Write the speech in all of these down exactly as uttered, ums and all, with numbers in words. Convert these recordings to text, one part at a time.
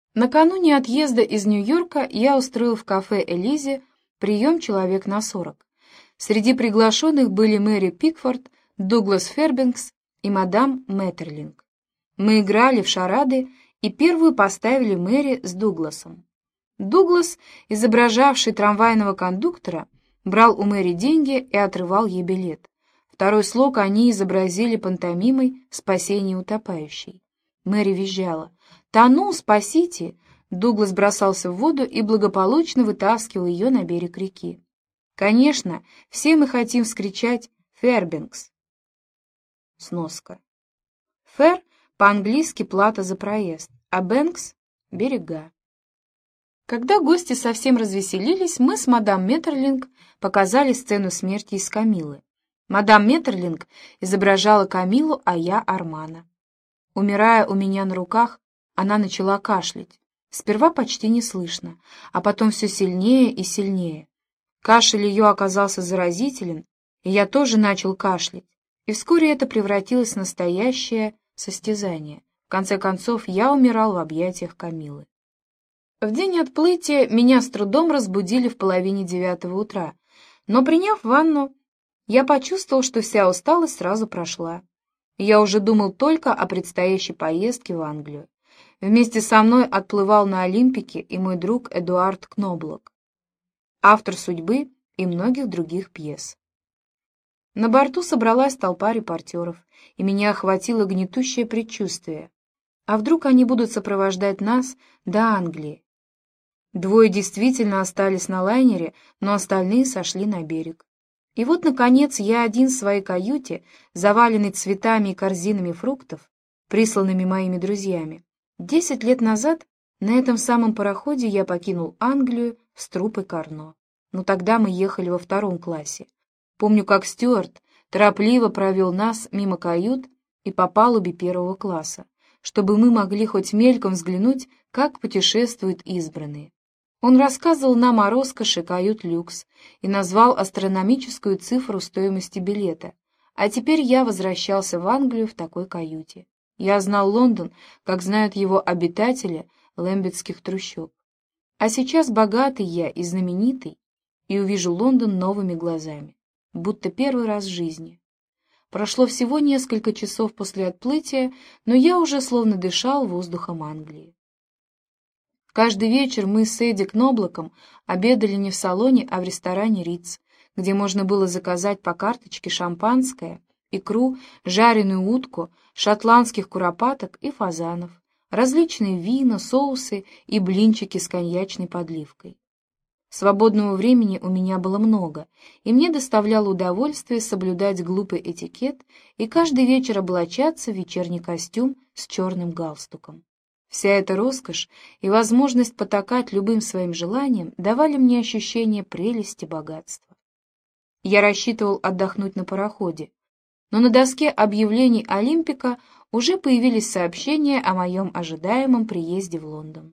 Накануне отъезда из Нью-Йорка я устроил в кафе «Элизе» прием человек на сорок. Среди приглашенных были Мэри Пикфорд, Дуглас Фербенкс и мадам Мэттерлинг. Мы играли в шарады, и первую поставили Мэри с Дугласом. Дуглас, изображавший трамвайного кондуктора, брал у Мэри деньги и отрывал ей билет. Второй слог они изобразили пантомимой «Спасение утопающей». Мэри визжала: «Тону, спасите!» Дуглас бросался в воду и благополучно вытаскивал ее на берег реки. Конечно, все мы хотим вскричать «Фербенкс». Сноска. «Фер» по-английски плата за проезд, а «бэнкс» — берега. Когда гости совсем развеселились, мы с мадам Мэттерлинг показали сцену смерти из «Камиллы». Мадам Мэттерлинг изображала Камиллу, а я — Армана. Умирая у меня на руках, она начала кашлять. Сперва почти не слышно, а потом все сильнее и сильнее. Кашель ее оказался заразителен, и я тоже начал кашлять, и вскоре это превратилось в настоящее состязание. В конце концов, я умирал в объятиях Камиллы. В день отплытия меня с трудом разбудили в половине девятого утра, но, приняв ванну, я почувствовал, что вся усталость сразу прошла. Я уже думал только о предстоящей поездке в Англию. Вместе со мной отплывал на Олимпике и мой друг Эдуард Кноблок, автор «Судьбы» и многих других пьес. На борту собралась толпа репортеров, и меня охватило гнетущее предчувствие. А вдруг они будут сопровождать нас до Англии? Двое действительно остались на лайнере, но остальные сошли на берег. И вот, наконец, я один в своей каюте, заваленный цветами и корзинами фруктов, присланными моими друзьями. Десять лет назад на этом самом пароходе я покинул Англию с труппой Карно. Но тогда мы ехали во втором классе. Помню, как стюард торопливо провел нас мимо кают и по палубе первого класса, чтобы мы могли хоть мельком взглянуть, как путешествуют избранные. Он рассказывал нам о роскоши кают-люкс и назвал астрономическую цифру стоимости билета, а теперь я возвращался в Англию в такой каюте. Я знал Лондон, как знают его обитатели лэмбетских трущоб. А сейчас богатый я и знаменитый, и увижу Лондон новыми глазами, будто первый раз в жизни. Прошло всего несколько часов после отплытия, но я уже словно дышал воздухом Англии. Каждый вечер мы с Эдди Кноблоком обедали не в салоне, а в ресторане «Риц», где можно было заказать по карточке шампанское, икру, жареную утку, шотландских куропаток и фазанов, различные вина, соусы и блинчики с коньячной подливкой. Свободного времени у меня было много, и мне доставляло удовольствие соблюдать глупый этикет и каждый вечер облачаться в вечерний костюм с черным галстуком. Вся эта роскошь и возможность потакать любым своим желаниям давали мне ощущение прелести богатства. Я рассчитывал отдохнуть на пароходе, но на доске объявлений Олимпика уже появились сообщения о моем ожидаемом приезде в Лондон.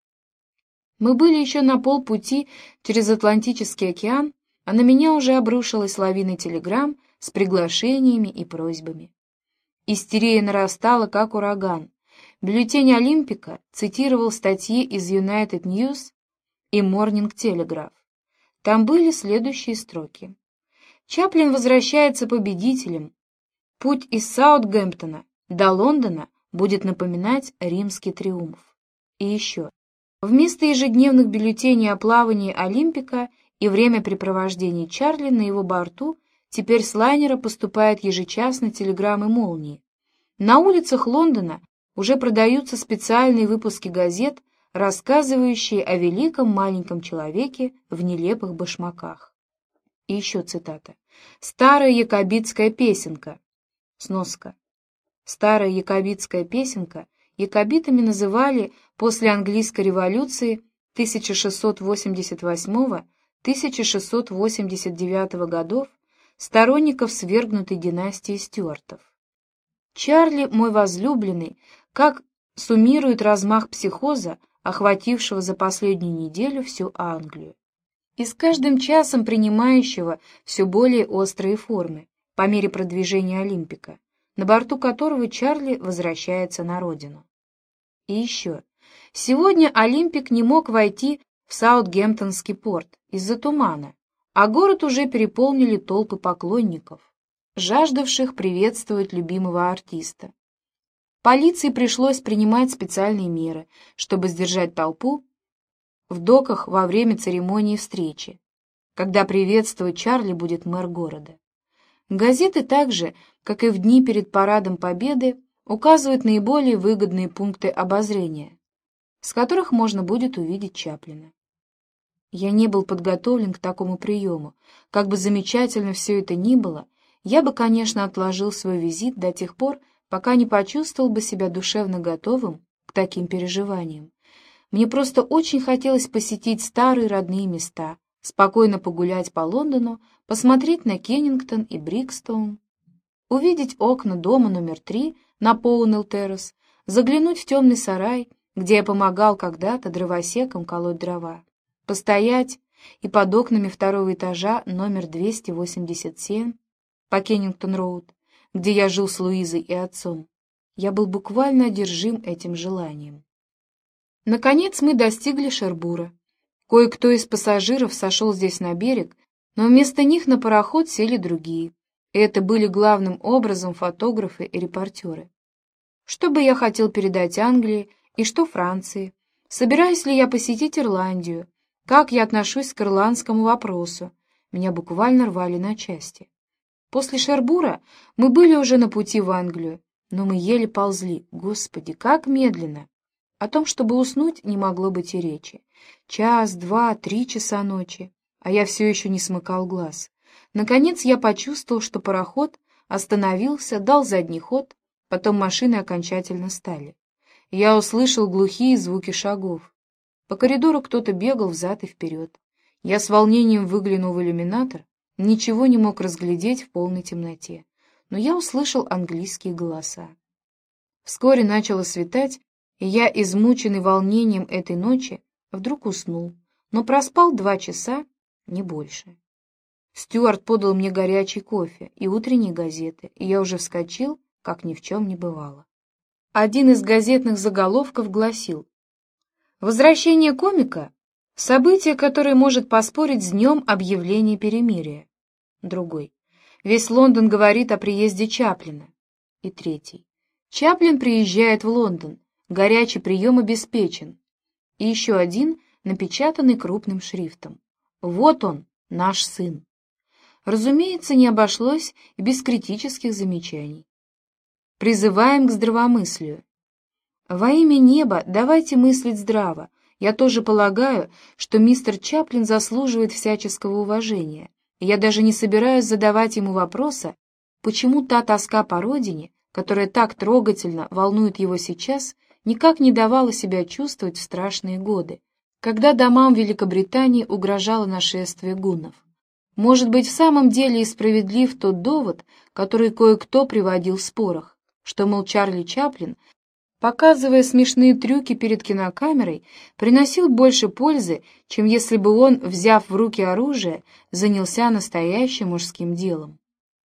Мы были еще на полпути через Атлантический океан, а на меня уже обрушилась лавина телеграмм с приглашениями и просьбами. Истерия нарастала, как ураган. Бюллетень Олимпика цитировал статьи из United News и Morning Telegraph. Там были следующие строки. Чаплин возвращается победителем. Путь из Саутгемптона до Лондона будет напоминать римский триумф. И еще. Вместо ежедневных бюллетеней о плавании Олимпика и времяпрепровождении Чарли на его борту теперь с лайнера поступают ежечасно телеграммы молнии. На улицах Лондона уже продаются специальные выпуски газет, рассказывающие о великом маленьком человеке в нелепых башмаках. И еще цитата. «Старая якобитская песенка». Сноска. Старая якобитская песенка якобитами называли после английской революции тысяча шестьсот восемьдесят восьмого — тысяча шестьсот восемьдесят девятого годов сторонников свергнутой династии Стюартов. Чарли, мой возлюбленный, как суммирует размах психоза, охватившего за последнюю неделю всю Англию, и с каждым часом принимающего все более острые формы по мере продвижения Олимпика, на борту которого Чарли возвращается на родину. И еще. Сегодня Олимпик не мог войти в Саутгемптонский порт из-за тумана, а город уже переполнили толпы поклонников, жаждавших приветствовать любимого артиста. Полиции пришлось принимать специальные меры, чтобы сдержать толпу в доках во время церемонии встречи, когда приветствовать Чарли будет мэр города. Газеты также, как и в дни перед Парадом Победы, указывают наиболее выгодные пункты обозрения, с которых можно будет увидеть Чаплина. Я не был подготовлен к такому приему. Как бы замечательно все это ни было, я бы, конечно, отложил свой визит до тех пор, пока не почувствовал бы себя душевно готовым к таким переживаниям. Мне просто очень хотелось посетить старые родные места, спокойно погулять по Лондону, посмотреть на Кеннингтон и Брикстоун, увидеть окна дома номер три на Поунелл-террас, заглянуть в темный сарай, где я помогал когда-то дровосекам колоть дрова, постоять и под окнами второго этажа номер двести восемьдесят семь по Кеннингтон-роуд, где я жил с Луизой и отцом. Я был буквально одержим этим желанием. Наконец мы достигли Шербура. Кое-кто из пассажиров сошел здесь на берег, но вместо них на пароход сели другие. И это были главным образом фотографы и репортеры. Что бы я хотел передать Англии и что Франции? Собираюсь ли я посетить Ирландию? Как я отношусь к ирландскому вопросу? Меня буквально рвали на части. После Шербура мы были уже на пути в Англию, но мы еле ползли. Господи, как медленно! О том, чтобы уснуть, не могло быть и речи. Час, два, три часа ночи, а я все еще не смыкал глаз. Наконец я почувствовал, что пароход остановился, дал задний ход, потом машины окончательно стали. Я услышал глухие звуки шагов. По коридору кто-то бегал взад и вперед. Я с волнением выглянул в иллюминатор, ничего не мог разглядеть в полной темноте, но я услышал английские голоса. Вскоре начало светать, и я, измученный волнением этой ночи, вдруг уснул, но проспал два часа, не больше. Стюарт подал мне горячий кофе и утренние газеты, и я уже вскочил, как ни в чем не бывало. Один из газетных заголовков гласил: «Возвращение комика — событие, которое может поспорить с днем объявления перемирия». Другой: «Весь Лондон говорит о приезде Чаплина». И третий: «Чаплин приезжает в Лондон, горячий прием обеспечен». И еще один, напечатанный крупным шрифтом: «Вот он, наш сын». Разумеется, не обошлось и без критических замечаний. Призываем к здравомыслию. Во имя неба давайте мыслить здраво. Я тоже полагаю, что мистер Чаплин заслуживает всяческого уважения. И я даже не собираюсь задавать ему вопроса, почему та тоска по родине, которая так трогательно волнует его сейчас, никак не давала себя чувствовать в страшные годы, когда домам Великобритании угрожало нашествие гуннов. Может быть, в самом деле и справедлив тот довод, который кое-кто приводил в спорах, что, мол, Чарли Чаплин, показывая смешные трюки перед кинокамерой, приносил больше пользы, чем если бы он, взяв в руки оружие, занялся настоящим мужским делом.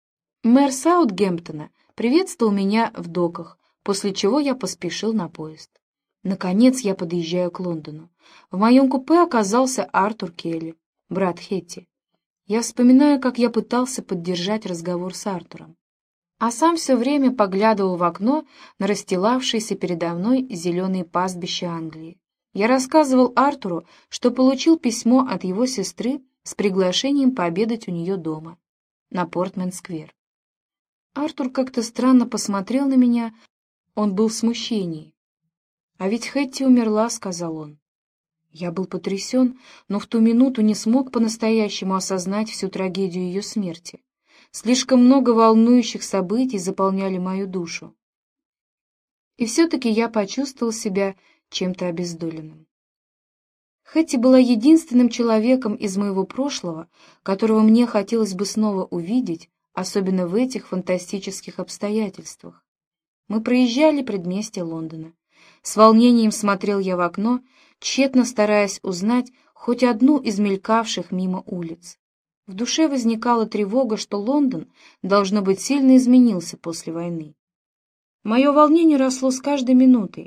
Мэр Саутгемптона приветствовал меня в доках, после чего я поспешил на поезд. Наконец я подъезжаю к Лондону. В моем купе оказался Артур Келли, брат Хетти. Я вспоминаю, как я пытался поддержать разговор с Артуром, а сам все время поглядывал в окно на расстилавшиеся передо мной зеленые пастбища Англии. Я рассказывал Артуру, что получил письмо от его сестры с приглашением пообедать у нее дома, на Портман-сквер. Артур как-то странно посмотрел на меня, он был в смущении. «А ведь Хэтти умерла», — сказал он. Я был потрясен, но в ту минуту не смог по-настоящему осознать всю трагедию ее смерти. Слишком много волнующих событий заполняли мою душу. И все-таки я почувствовал себя чем-то обездоленным. Хэтти была единственным человеком из моего прошлого, которого мне хотелось бы снова увидеть, особенно в этих фантастических обстоятельствах. Мы проезжали предместье Лондона. С волнением смотрел я в окно, тщетно стараясь узнать хоть одну из мелькавших мимо улиц. В душе возникала тревога, что Лондон, должно быть, сильно изменился после войны. Мое волнение росло с каждой минутой.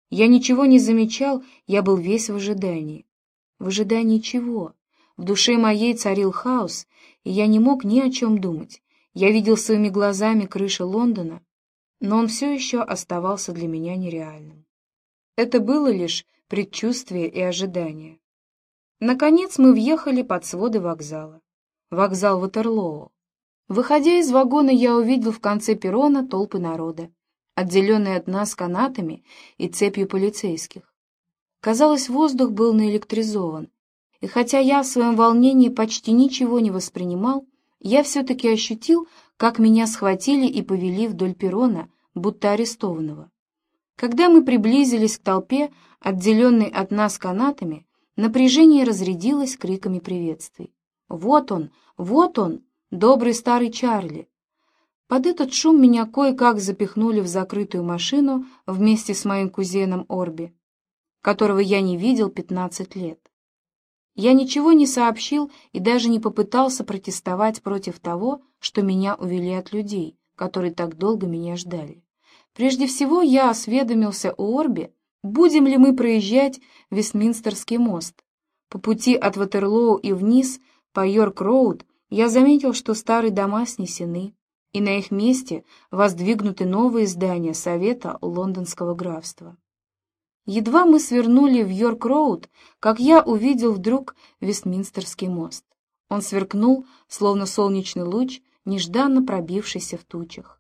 Я ничего не замечал, я был весь в ожидании. В ожидании чего? В душе моей царил хаос, и я не мог ни о чем думать. Я видел своими глазами крыши Лондона, но он все еще оставался для меня нереальным. Это было лишь предчувствие и ожидание. Наконец мы въехали под своды вокзала. Вокзал Ватерлоо. Выходя из вагона, я увидел в конце перрона толпы народа, отделенные от нас канатами и цепью полицейских. Казалось, воздух был наэлектризован, и хотя я в своем волнении почти ничего не воспринимал, я все-таки ощутил, как меня схватили и повели вдоль перрона, будто арестованного. Когда мы приблизились к толпе, отделенной от нас канатами, напряжение разрядилось криками приветствий. «Вот он! Вот он! Добрый старый Чарли!» Под этот шум меня кое-как запихнули в закрытую машину вместе с моим кузеном Орби, которого я не видел пятнадцать лет. Я ничего не сообщил и даже не попытался протестовать против того, что меня увели от людей, которые так долго меня ждали. Прежде всего я осведомился у Орби, будем ли мы проезжать Вестминстерский мост. По пути от Ватерлоу и вниз по Йорк-Роуд я заметил, что старые дома снесены, и на их месте воздвигнуты новые здания Совета Лондонского графства. Едва мы свернули в Йорк-Роуд, как я увидел вдруг Вестминстерский мост. Он сверкнул, словно солнечный луч, нежданно пробившийся в тучах.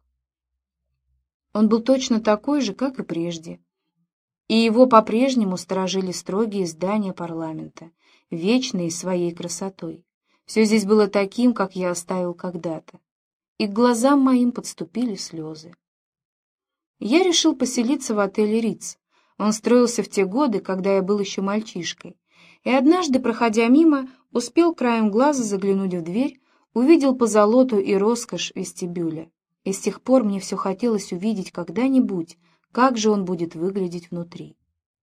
Он был точно такой же, как и прежде, и его по-прежнему сторожили строгие здания парламента, вечные своей красотой. Все здесь было таким, как я оставил когда-то, и к глазам моим подступили слезы. Я решил поселиться в отеле «Риц». Он строился в те годы, когда я был еще мальчишкой, и однажды, проходя мимо, успел краем глаза заглянуть в дверь, увидел позолоту и роскошь вестибюля, и с тех пор мне все хотелось увидеть когда-нибудь, как же он будет выглядеть внутри.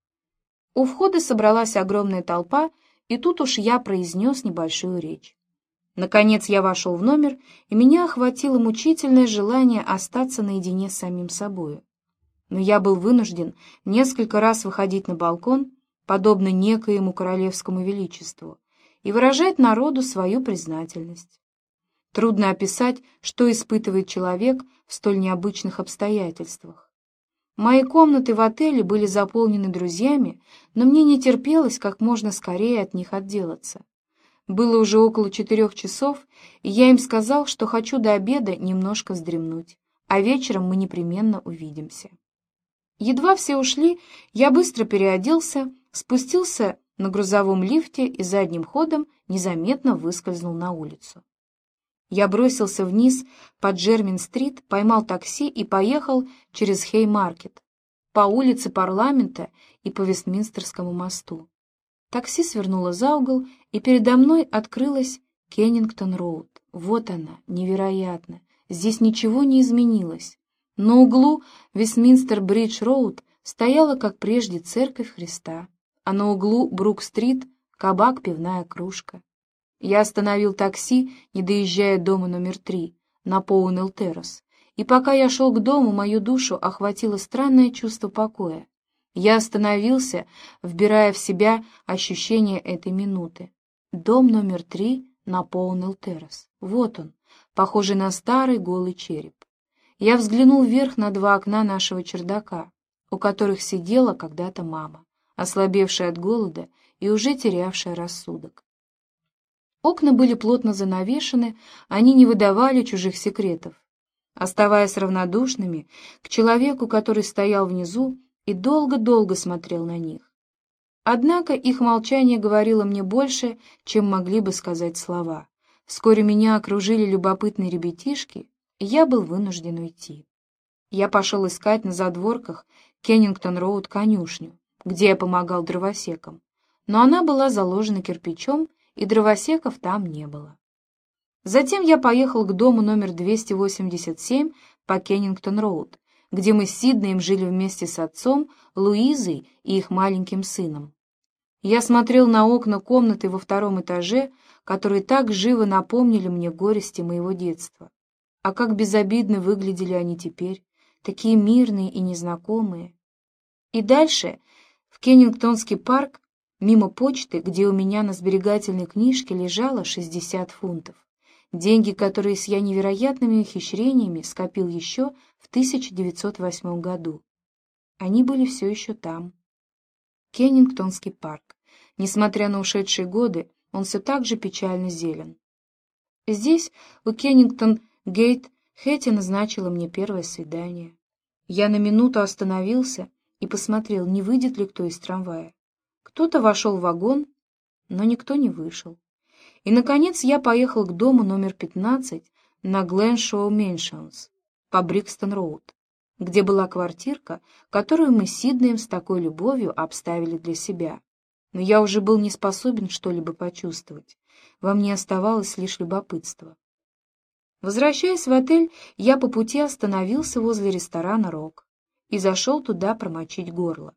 У входа собралась огромная толпа, и тут уж я произнес небольшую речь. Наконец я вошел в номер, и меня охватило мучительное желание остаться наедине с самим собою. Но я был вынужден несколько раз выходить на балкон, подобно некоему королевскому величеству, и выражать народу свою признательность. Трудно описать, что испытывает человек в столь необычных обстоятельствах. Мои комнаты в отеле были заполнены друзьями, но мне не терпелось как можно скорее от них отделаться. Было уже около четырех часов, и я им сказал, что хочу до обеда немножко вздремнуть, а вечером мы непременно увидимся. Едва все ушли, я быстро переоделся, спустился на грузовом лифте и задним ходом незаметно выскользнул на улицу. Я бросился вниз по Джермин-стрит, поймал такси и поехал через Хей-маркет, по улице Парламента и по Вестминстерскому мосту. Такси свернуло за угол, и передо мной открылась Кеннингтон-роуд. Вот она, невероятно, здесь ничего не изменилось. На углу Вестминстер-бридж-роуд стояла, как прежде, церковь Христа, а на углу Брук-стрит — кабак, пивная кружка. Я остановил такси, не доезжая дома номер три, на Поунэл-террас, и пока я шел к дому, мою душу охватило странное чувство покоя. Я остановился, вбирая в себя ощущение этой минуты. Дом номер три на Поунэл-террас. Вот он, похожий на старый голый череп. Я взглянул вверх на два окна нашего чердака, у которых сидела когда-то мама, ослабевшая от голода и уже терявшая рассудок. Окна были плотно занавешены, они не выдавали чужих секретов. Оставаясь равнодушными к человеку, который стоял внизу и долго-долго смотрел на них. Однако их молчание говорило мне больше, чем могли бы сказать слова. Вскоре меня окружили любопытные ребятишки, и я был вынужден уйти. Я пошел искать на задворках Кеннингтон-роуд конюшню, где я помогал дровосекам, но она была заложена кирпичом, и дровосеков там не было. Затем я поехал к дому номер двести восемьдесят семь по Кеннингтон-роуд, где мы с Сиднеем жили вместе с отцом, Луизой и их маленьким сыном. Я смотрел на окна комнаты во втором этаже, которые так живо напомнили мне горести моего детства. А как безобидно выглядели они теперь, такие мирные и незнакомые. И дальше, в Кеннингтонский парк, мимо почты, где у меня на сберегательной книжке лежало шестьдесят фунтов. Деньги, которые с я невероятными ухищрениями скопил еще в тысяча девятьсот восьмом году. Они были все еще там. Кеннингтонский парк. Несмотря на ушедшие годы, он все так же печально зелен. Здесь, у Кеннингтон-гейт, Хэти назначила мне первое свидание. Я на минуту остановился и посмотрел, не выйдет ли кто из трамвая. Кто-то вошел в вагон, но никто не вышел. И, наконец, я поехал к дому номер пятнадцать на Гленшоу Меншенс по Брикстон-роуд, где была квартирка, которую мы с Сиднеем с такой любовью обставили для себя. Но я уже был не способен что-либо почувствовать. Во мне оставалось лишь любопытство. Возвращаясь в отель, я по пути остановился возле ресторана «Рок» и зашел туда промочить горло.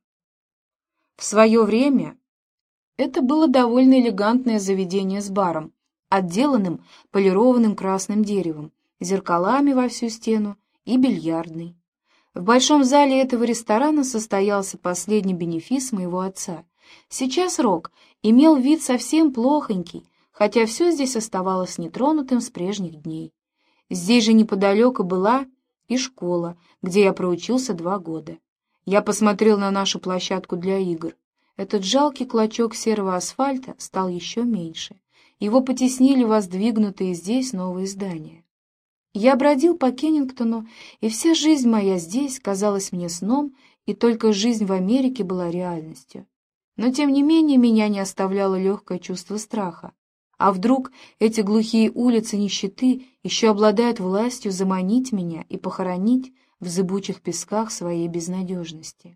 В свое время это было довольно элегантное заведение с баром, отделанным полированным красным деревом, зеркалами во всю стену и бильярдной. В большом зале этого ресторана состоялся последний бенефис моего отца. Сейчас «Рок» имел вид совсем плохонький, хотя все здесь оставалось нетронутым с прежних дней. Здесь же неподалеку была и школа, где я проучился два года. Я посмотрел на нашу площадку для игр. Этот жалкий клочок серого асфальта стал еще меньше. Его потеснили воздвигнутые здесь новые здания. Я бродил по Кеннингтону, и вся жизнь моя здесь казалась мне сном, и только жизнь в Америке была реальностью. Но, тем не менее, меня не оставляло легкое чувство страха. А вдруг эти глухие улицы нищеты еще обладают властью заманить меня и похоронить в зыбучих песках своей безнадежности?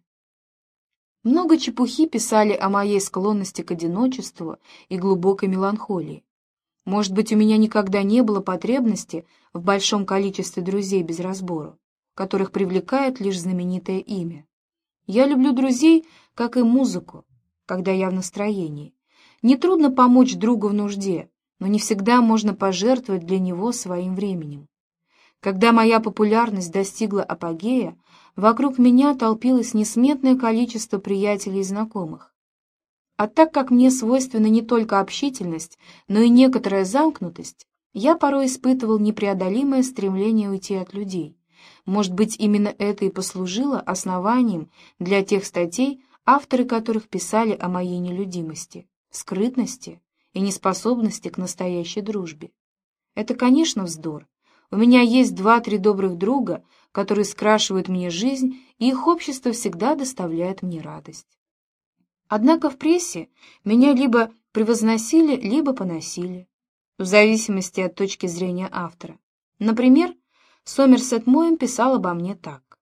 Много чепухи писали о моей склонности к одиночеству и глубокой меланхолии. Может быть, у меня никогда не было потребности в большом количестве друзей без разбору, которых привлекает лишь знаменитое имя. Я люблю друзей, как и музыку, когда я в настроении. Нетрудно помочь другу в нужде, но не всегда можно пожертвовать для него своим временем. Когда моя популярность достигла апогея, вокруг меня толпилось несметное количество приятелей и знакомых. А так как мне свойственна не только общительность, но и некоторая замкнутость, я порой испытывал непреодолимое стремление уйти от людей. Может быть, именно это и послужило основанием для тех статей, авторы которых писали о моей нелюдимости, скрытности и неспособности к настоящей дружбе. Это, конечно, вздор. У меня есть два-три добрых друга, которые скрашивают мне жизнь, и их общество всегда доставляет мне радость. Однако в прессе меня либо превозносили, либо поносили, в зависимости от точки зрения автора. Например, Сомерсет Моэм писал обо мне так.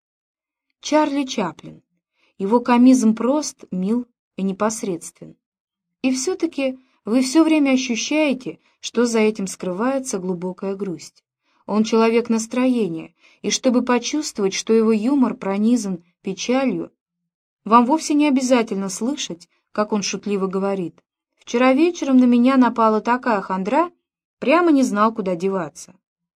Чарли Чаплин. Его комизм прост, мил и непосредствен. И все-таки вы все время ощущаете, что за этим скрывается глубокая грусть. Он человек настроения, и чтобы почувствовать, что его юмор пронизан печалью, вам вовсе не обязательно слышать, как он шутливо говорит. «Вчера вечером на меня напала такая хандра, прямо не знал, куда деваться».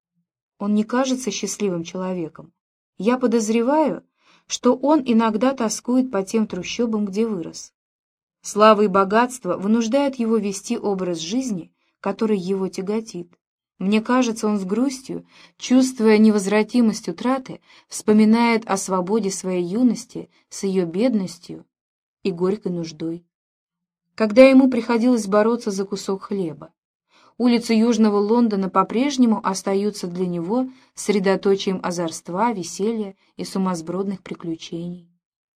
Он не кажется счастливым человеком. Я подозреваю, что он иногда тоскует по тем трущобам, где вырос. Слава и богатство вынуждают его вести образ жизни, который его тяготит. Мне кажется, он с грустью, чувствуя невозвратимость утраты, вспоминает о свободе своей юности с ее бедностью и горькой нуждой. Когда ему приходилось бороться за кусок хлеба, улицы Южного Лондона по-прежнему остаются для него средоточием озорства, веселья и сумасбродных приключений.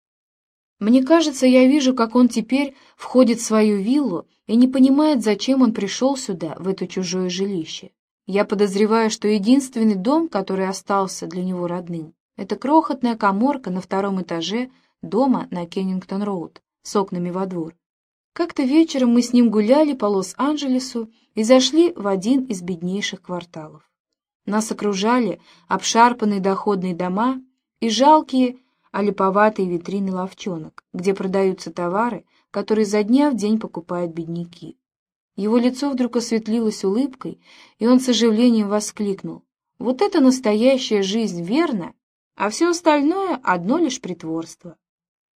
Мне кажется, я вижу, как он теперь входит в свою виллу и не понимает, зачем он пришел сюда, в это чужое жилище. Я подозреваю, что единственный дом, который остался для него родным, это крохотная каморка на втором этаже дома на Кеннингтон-роуд с окнами во двор. Как-то вечером мы с ним гуляли по Лос-Анджелесу и зашли в один из беднейших кварталов. Нас окружали обшарпанные доходные дома и жалкие олиповатые витрины лавчонок, где продаются товары, которые за дня в день покупают бедняки. Его лицо вдруг осветлилось улыбкой, и он с оживлением воскликнул: «Вот это настоящая жизнь, верно? А все остальное — одно лишь притворство».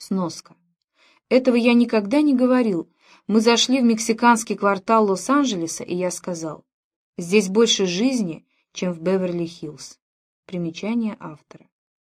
Сноска. Этого я никогда не говорил. Мы зашли в мексиканский квартал Лос-Анджелеса, и я сказал: «Здесь больше жизни, чем в Беверли-Хиллз». Примечание автора.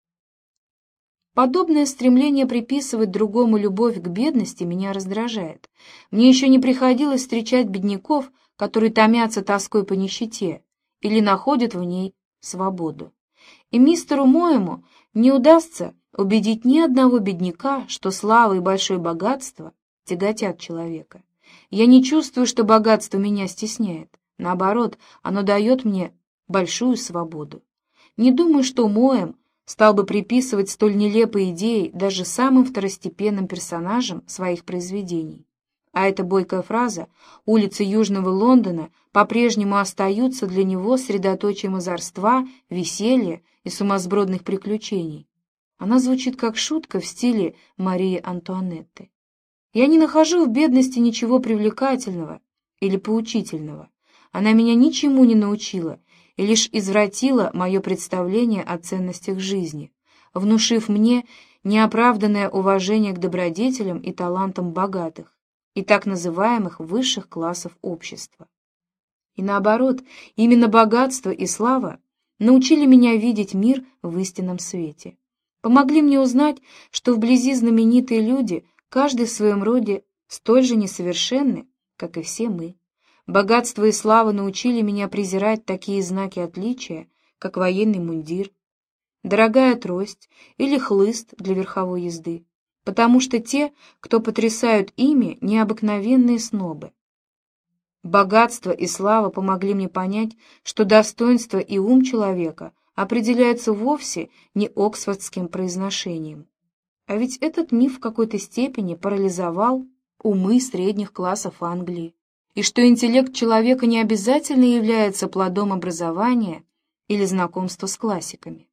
Подобное стремление приписывать другому любовь к бедности меня раздражает. Мне еще не приходилось встречать бедняков, которые томятся тоской по нищете или находят в ней свободу. И мистеру Моему не удастся убедить ни одного бедняка, что слава и большое богатство тяготят человека. Я не чувствую, что богатство меня стесняет. Наоборот, оно дает мне большую свободу. Не думаю, что Моэм стал бы приписывать столь нелепые идеи даже самым второстепенным персонажам своих произведений. А эта бойкая фраза «Улицы Южного Лондона» по-прежнему остаются для него средоточием озорства, веселья и сумасбродных приключений. Она звучит как шутка в стиле Марии Антуанетты. Я не нахожу в бедности ничего привлекательного или поучительного. Она меня ничему не научила и лишь извратила мое представление о ценностях жизни, внушив мне неоправданное уважение к добродетелям и талантам богатых и так называемых высших классов общества. И наоборот, именно богатство и слава научили меня видеть мир в истинном свете, помогли мне узнать, что вблизи знаменитые люди, каждый в своем роде, столь же несовершенны, как и все мы. Богатство и слава научили меня презирать такие знаки отличия, как военный мундир, дорогая трость или хлыст для верховой езды, потому что те, кто потрясают ими, необыкновенные снобы. Богатство и слава помогли мне понять, что достоинство и ум человека определяются вовсе не оксфордским произношением. А ведь этот миф в какой-то степени парализовал умы средних классов Англии, и что интеллект человека не обязательно является плодом образования или знакомства с классиками.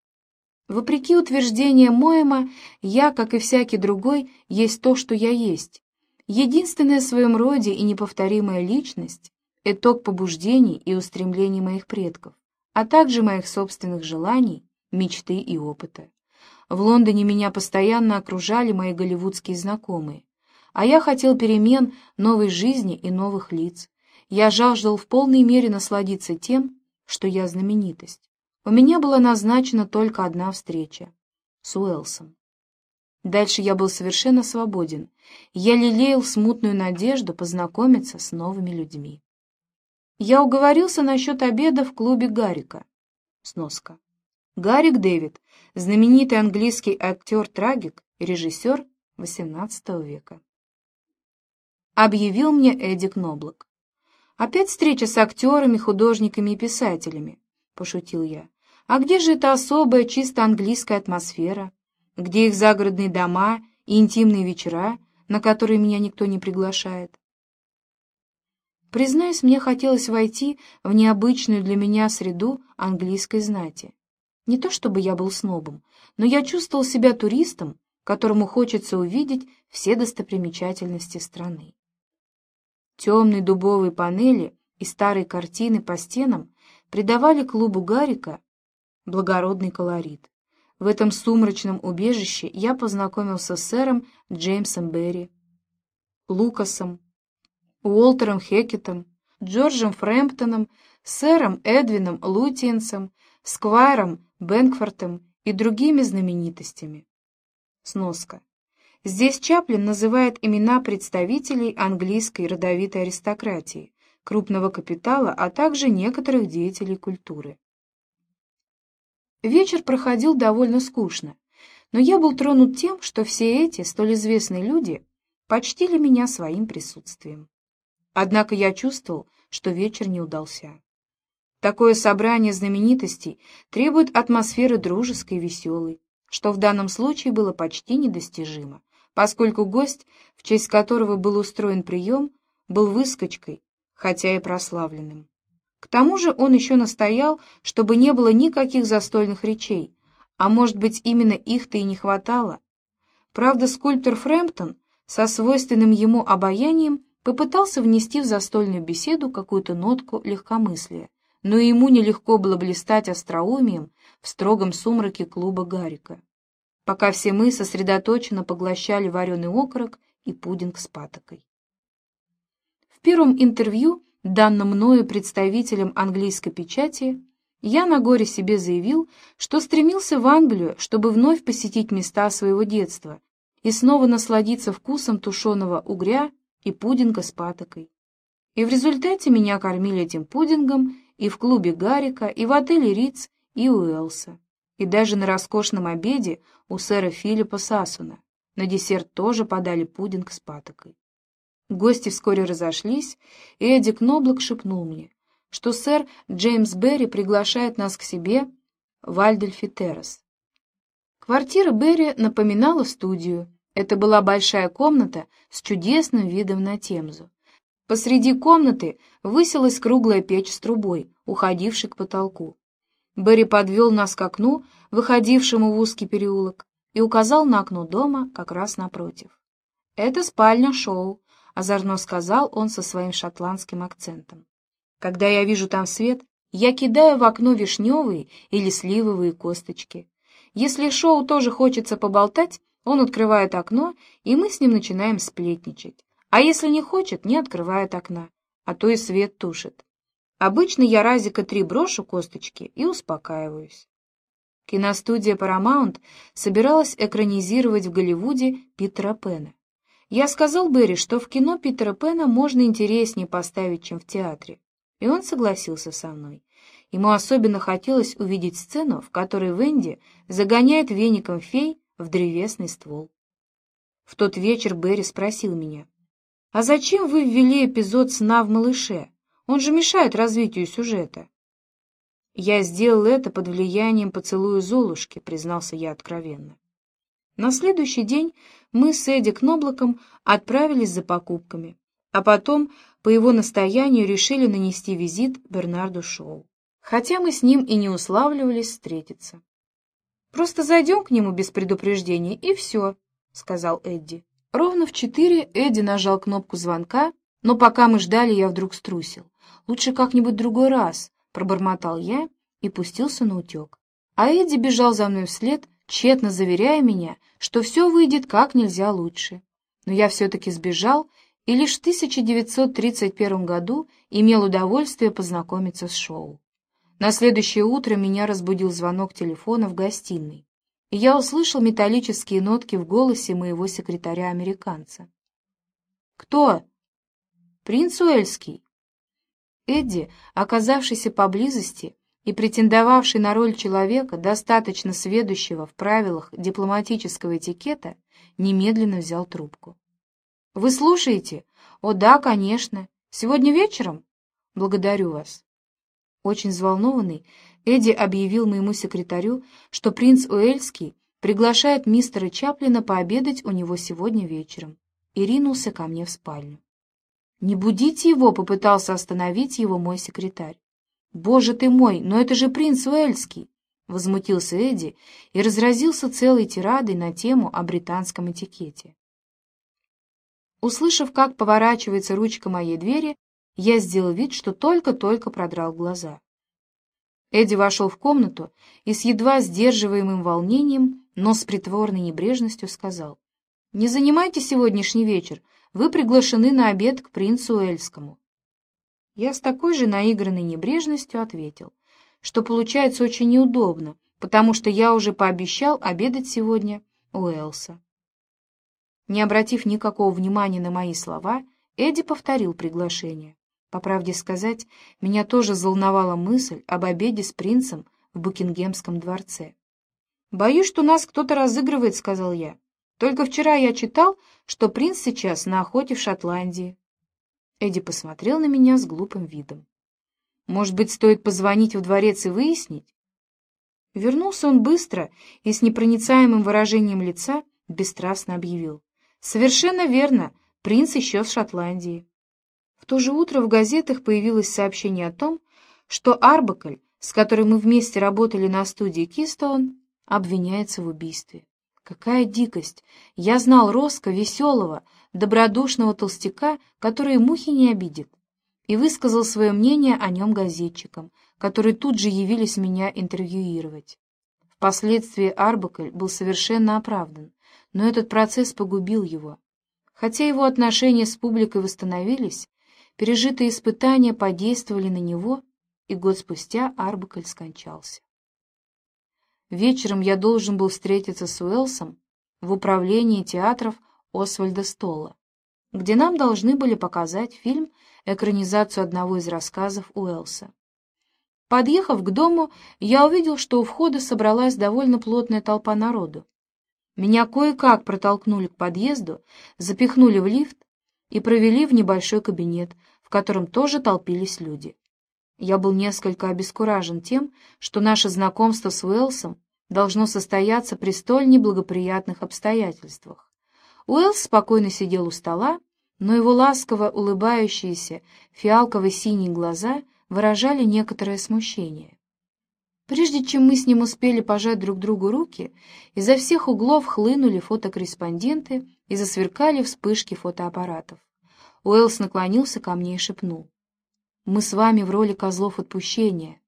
Вопреки утверждениям Моэма, я, как и всякий другой, есть то, что я есть. Единственная в своем роде и неповторимая личность — итог побуждений и устремлений моих предков, а также моих собственных желаний, мечты и опыта. В Лондоне меня постоянно окружали мои голливудские знакомые, а я хотел перемен, новой жизни и новых лиц. Я жаждал в полной мере насладиться тем, что я знаменитость. У меня была назначена только одна встреча — с Уэллсом. Дальше я был совершенно свободен. Я лелеял смутную надежду познакомиться с новыми людьми. Я уговорился насчет обеда в клубе Гаррика. Сноска. Гаррик Дэвид, знаменитый английский актер-трагик и режиссер восемнадцатого века. Объявил мне Эдди Кноблок. «Опять встреча с актерами, художниками и писателями», — пошутил я. «А где же эта особая, чисто английская атмосфера? Где их загородные дома и интимные вечера, на которые меня никто не приглашает?» Признаюсь, мне хотелось войти в необычную для меня среду английской знати. Не то чтобы я был снобом, но я чувствовал себя туристом, которому хочется увидеть все достопримечательности страны. Темные дубовые панели и старые картины по стенам придавали клубу Гаррика благородный колорит. В этом сумрачном убежище я познакомился с сэром Джеймсом Берри, Лукасом, Уолтером Хекетом, Джорджем Фрэмптоном, сэром Эдвином Лутиенсом, сквайром Бенкфортом и другими знаменитостями. Сноска. Здесь Чаплин называет имена представителей английской родовитой аристократии, крупного капитала, а также некоторых деятелей культуры. Вечер проходил довольно скучно, но я был тронут тем, что все эти столь известные люди почтили меня своим присутствием. Однако я чувствовал, что вечер не удался. Такое собрание знаменитостей требует атмосферы дружеской и веселой, что в данном случае было почти недостижимо, поскольку гость, в честь которого был устроен прием, был выскочкой, хотя и прославленным. К тому же он еще настоял, чтобы не было никаких застольных речей, а может быть именно их-то и не хватало. Правда, скульптор Фрэмптон со свойственным ему обаянием попытался внести в застольную беседу какую-то нотку легкомыслия, но ему нелегко было блистать остроумием в строгом сумраке клуба Гаррика. пока все мы сосредоточенно поглощали вареный окорок и пудинг с патокой. В первом интервью, данном мною представителем английской печати, я на горе себе заявил, что стремился в Англию, чтобы вновь посетить места своего детства и снова насладиться вкусом тушеного угря и пудинга с патокой. И в результате меня кормили этим пудингом и в клубе Гаррика, и в отеле Ritz, и у Уэллса, и даже на роскошном обеде у сэра Филиппа Сассона. На десерт тоже подали пудинг с патокой. Гости вскоре разошлись, и Эдди Кноблок шепнул мне, что сэр Джеймс Берри приглашает нас к себе в Альдельфи Террас. Квартира Берри напоминала студию. Это была большая комната с чудесным видом на Темзу. Посреди комнаты высилась круглая печь с трубой, уходившей к потолку. Берри подвел нас к окну, выходившему в узкий переулок, и указал на окно дома как раз напротив. «Это спальня Шоу», — озорно сказал он со своим шотландским акцентом. «Когда я вижу там свет, я кидаю в окно вишневые или сливовые косточки. Если Шоу тоже хочется поболтать, он открывает окно, и мы с ним начинаем сплетничать. А если не хочет, не открывает окна, а то и свет тушит. Обычно я разика три брошу косточки и успокаиваюсь». Киностудия Paramount собиралась экранизировать в Голливуде Питера Пэна. Я сказал Берри, что в кино Питера Пэна можно интереснее поставить, чем в театре. И он согласился со мной. Ему особенно хотелось увидеть сцену, в которой Венди загоняет веником фей в древесный ствол. В тот вечер Берри спросил меня: «А зачем вы ввели эпизод сна в малыше? Он же мешает развитию сюжета». «Я сделал это под влиянием поцелуя Золушки», — признался я откровенно. На следующий день мы с Эдди Кноблоком отправились за покупками, а потом, по его настоянию, решили нанести визит Бернарду Шоу, хотя мы с ним и не уславливались встретиться. «Просто зайдем к нему без предупреждения, и все», — сказал Эдди. Ровно в четыре Эдди нажал кнопку звонка, но пока мы ждали, я вдруг струсил. «Лучше как-нибудь другой раз», — пробормотал я и пустился наутек. А Эдди бежал за мной вслед, тщетно заверяя меня, что все выйдет как нельзя лучше. Но я все-таки сбежал и лишь в тысяча девятьсот тридцать первом году имел удовольствие познакомиться с Шоу. На следующее утро меня разбудил звонок телефона в гостиной, и я услышал металлические нотки в голосе моего секретаря-американца. «Кто?» «Принц Уэльский». Эдди, оказавшийся поблизости и претендовавший на роль человека, достаточно сведущего в правилах дипломатического этикета, немедленно взял трубку. «Вы слушаете?» «О, да, конечно. Сегодня вечером?» «Благодарю вас». Очень взволнованный, Эдди объявил моему секретарю, что принц Уэльский приглашает мистера Чаплина пообедать у него сегодня вечером, и ринулся ко мне в спальню. «Не будите его!» — попытался остановить его мой секретарь. «Боже ты мой, но это же принц Уэльский!» — возмутился Эдди и разразился целой тирадой на тему о британском этикете. Услышав, как поворачивается ручка моей двери, я сделал вид, что только-только продрал глаза. Эдди вошел в комнату и с едва сдерживаемым волнением, но с притворной небрежностью сказал: «Не занимайте сегодняшний вечер, вы приглашены на обед к принцу Уэльскому». Я с такой же наигранной небрежностью ответил, что получается очень неудобно, потому что я уже пообещал обедать сегодня у Уэллса. Не обратив никакого внимания на мои слова, Эдди повторил приглашение. По правде сказать, меня тоже взволновала мысль об обеде с принцем в Букингемском дворце. «Боюсь, что нас кто-то разыгрывает», — сказал я. «Только вчера я читал, что принц сейчас на охоте в Шотландии». Эдди посмотрел на меня с глупым видом. «Может быть, стоит позвонить в дворец и выяснить?» Вернулся он быстро и с непроницаемым выражением лица бесстрастно объявил: «Совершенно верно, принц еще в Шотландии». В то же утро в газетах появилось сообщение о том, что Арбакль, с которым мы вместе работали на студии Кистоун, обвиняется в убийстве. Какая дикость! Я знал Роско, веселого, добродушного толстяка, который мухи не обидит, и высказал свое мнение о нем газетчикам, которые тут же явились меня интервьюировать. Впоследствии Арбакель был совершенно оправдан, но этот процесс погубил его. Хотя его отношения с публикой восстановились, пережитые испытания подействовали на него, и год спустя Арбакель скончался. Вечером я должен был встретиться с Уэллсом в управлении театров Освальда Столла, где нам должны были показать фильм, экранизацию одного из рассказов Уэллса. Подъехав к дому, я увидел, что у входа собралась довольно плотная толпа народу. Меня кое-как протолкнули к подъезду, запихнули в лифт и провели в небольшой кабинет, в котором тоже толпились люди. Я был несколько обескуражен тем, что наше знакомство с Уэллсом должно состояться при столь неблагоприятных обстоятельствах. Уэллс спокойно сидел у стола, но его ласково улыбающиеся фиалково-синие глаза выражали некоторое смущение. Прежде чем мы с ним успели пожать друг другу руки, изо всех углов хлынули фотокорреспонденты и засверкали вспышки фотоаппаратов. Уэллс наклонился ко мне и шепнул: «Мы с вами в роли козлов отпущения».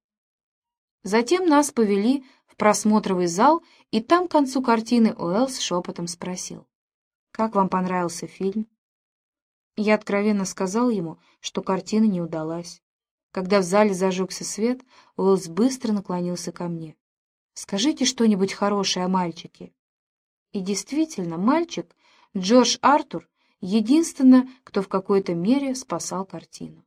Затем нас повели в просмотровый зал, и там к концу картины Уэллс шепотом спросил: «Как вам понравился фильм?» Я откровенно сказал ему, что картина не удалась. Когда в зале зажегся свет, Уэллс быстро наклонился ко мне. «Скажите что-нибудь хорошее о мальчике». И действительно, мальчик, Джордж Артур, единственный, кто в какой-то мере спасал картину.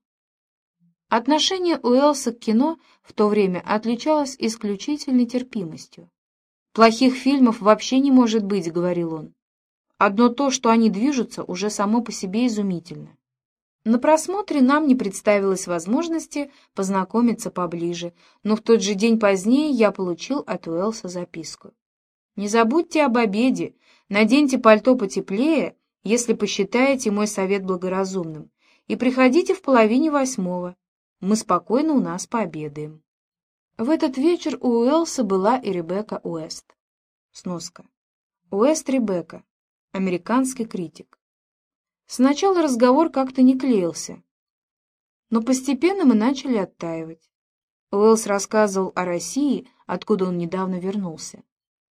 Отношение Уэллса к кино в то время отличалось исключительной терпимостью. «Плохих фильмов вообще не может быть», — говорил он. «Одно то, что они движутся, уже само по себе изумительно». На просмотре нам не представилось возможности познакомиться поближе, но в тот же день позднее я получил от Уэллса записку. «Не забудьте об обеде, наденьте пальто потеплее, если посчитаете мой совет благоразумным, и приходите в половине восьмого. Мы спокойно у нас пообедаем». В этот вечер у Уэллса была и Ребекка Уэст. Сноска. Уэст Ребекка, американский критик. Сначала разговор как-то не клеился, но постепенно мы начали оттаивать. Уэллс рассказывал о России, откуда он недавно вернулся.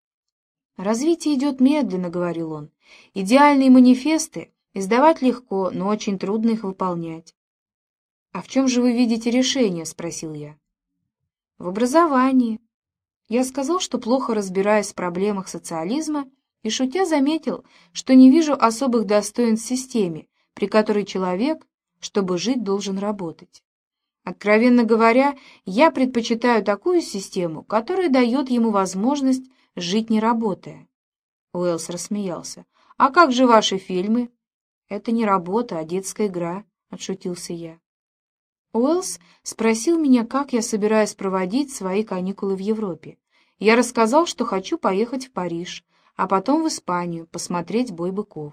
«Развитие идет медленно», — говорил он. «Идеальные манифесты издавать легко, но очень трудно их выполнять». «А в чем же вы видите решение?» — спросил я. «В образовании». Я сказал, что плохо разбираюсь в проблемах социализма, и, шутя, заметил, что не вижу особых достоинств в системе, при которой человек, чтобы жить, должен работать. Откровенно говоря, я предпочитаю такую систему, которая дает ему возможность жить не работая. Уэллс рассмеялся. «А как же ваши фильмы?» «Это не работа, а детская игра», — отшутился я. Уэллс спросил меня, как я собираюсь проводить свои каникулы в Европе. Я рассказал, что хочу поехать в Париж, а потом в Испанию посмотреть бой быков.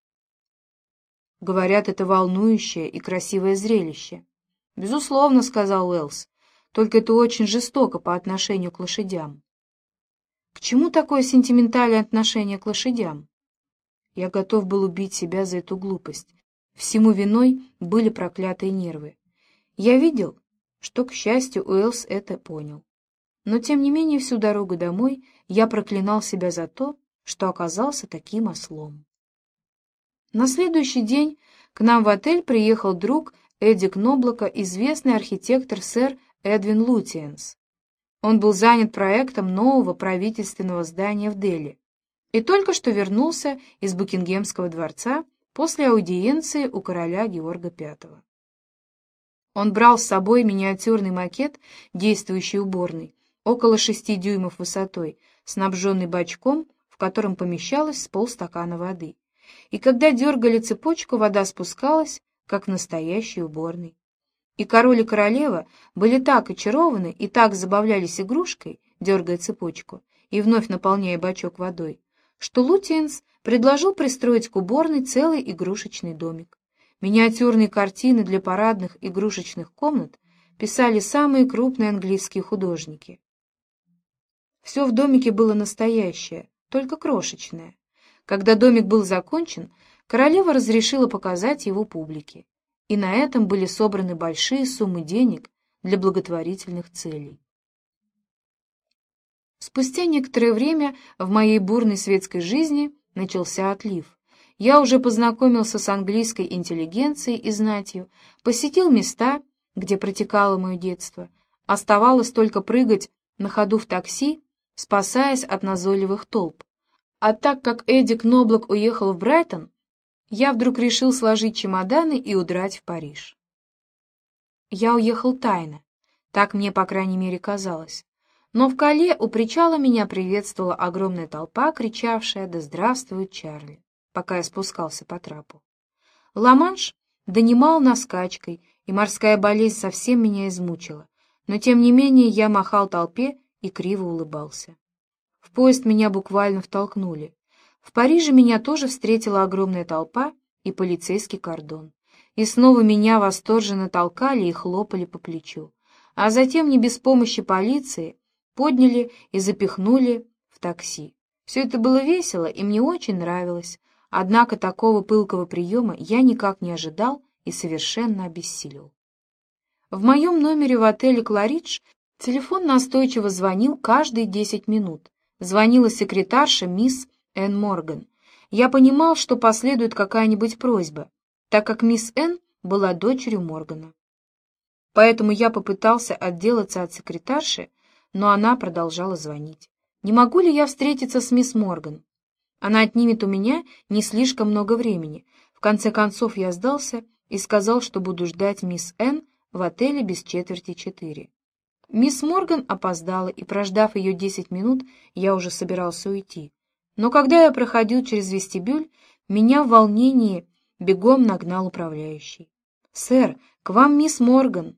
«Говорят, это волнующее и красивое зрелище». «Безусловно», — сказал Уэллс, — «только это очень жестоко по отношению к лошадям». «К чему такое сентиментальное отношение к лошадям?» Я готов был убить себя за эту глупость. Всему виной были проклятые нервы. Я видел, что, к счастью, Уэллс это понял. Но, тем не менее, всю дорогу домой я проклинал себя за то, что оказался таким ослом. На следующий день к нам в отель приехал друг Эдди Кноблока, известный архитектор сэр Эдвин Лутиенс. Он был занят проектом нового правительственного здания в Дели и только что вернулся из Букингемского дворца после аудиенции у короля Георга Пятого. Он брал с собой миниатюрный макет действующей уборной, около шести дюймов высотой, снабженный бачком, в котором помещалось с полстакана воды. И когда дергали цепочку, вода спускалась, как в настоящей уборной. И король и королева были так очарованы и так забавлялись игрушкой, дергая цепочку и вновь наполняя бачок водой, что Лутиенс предложил пристроить к уборной целый игрушечный домик. Миниатюрные картины для парадных игрушечных комнат писали самые крупные английские художники. Все в домике было настоящее, только крошечное. Когда домик был закончен, королева разрешила показать его публике, и на этом были собраны большие суммы денег для благотворительных целей. Спустя некоторое время в моей бурной светской жизни начался отлив. Я уже познакомился с английской интеллигенцией и знатью, посетил места, где протекало мое детство. Оставалось только прыгать на ходу в такси, спасаясь от назойливых толп. А так как Эдди Кноблок уехал в Брайтон, я вдруг решил сложить чемоданы и удрать в Париж. Я уехал тайно, так мне, по крайней мере, казалось. Но в Кале у причала меня приветствовала огромная толпа, кричавшая «Да здравствует Чарли!», пока я спускался по трапу. Ла-Манш донимал нас качкой, и морская болезнь совсем меня измучила, но тем не менее я махал толпе и криво улыбался. В поезд меня буквально втолкнули. В Париже меня тоже встретила огромная толпа и полицейский кордон. И снова меня восторженно толкали и хлопали по плечу. А затем, не без помощи полиции, подняли и запихнули в такси. Все это было весело, и мне очень нравилось. Однако такого пылкого приема я никак не ожидал и совершенно обессилел. В моем номере в отеле «Кларидж» телефон настойчиво звонил каждые десять минут. Звонила секретарша мисс Энн Морган. Я понимал, что последует какая-нибудь просьба, так как мисс Энн была дочерью Моргана. Поэтому я попытался отделаться от секретарши, но она продолжала звонить. Не могу ли я встретиться с мисс Морган? Она отнимет у меня не слишком много времени. В конце концов я сдался и сказал, что буду ждать мисс Энн в отеле без четверти четыре. Мисс Морган опоздала, и, прождав ее десять минут, я уже собирался уйти. Но когда я проходил через вестибюль, меня в волнении бегом нагнал управляющий. «Сэр, к вам мисс Морган!»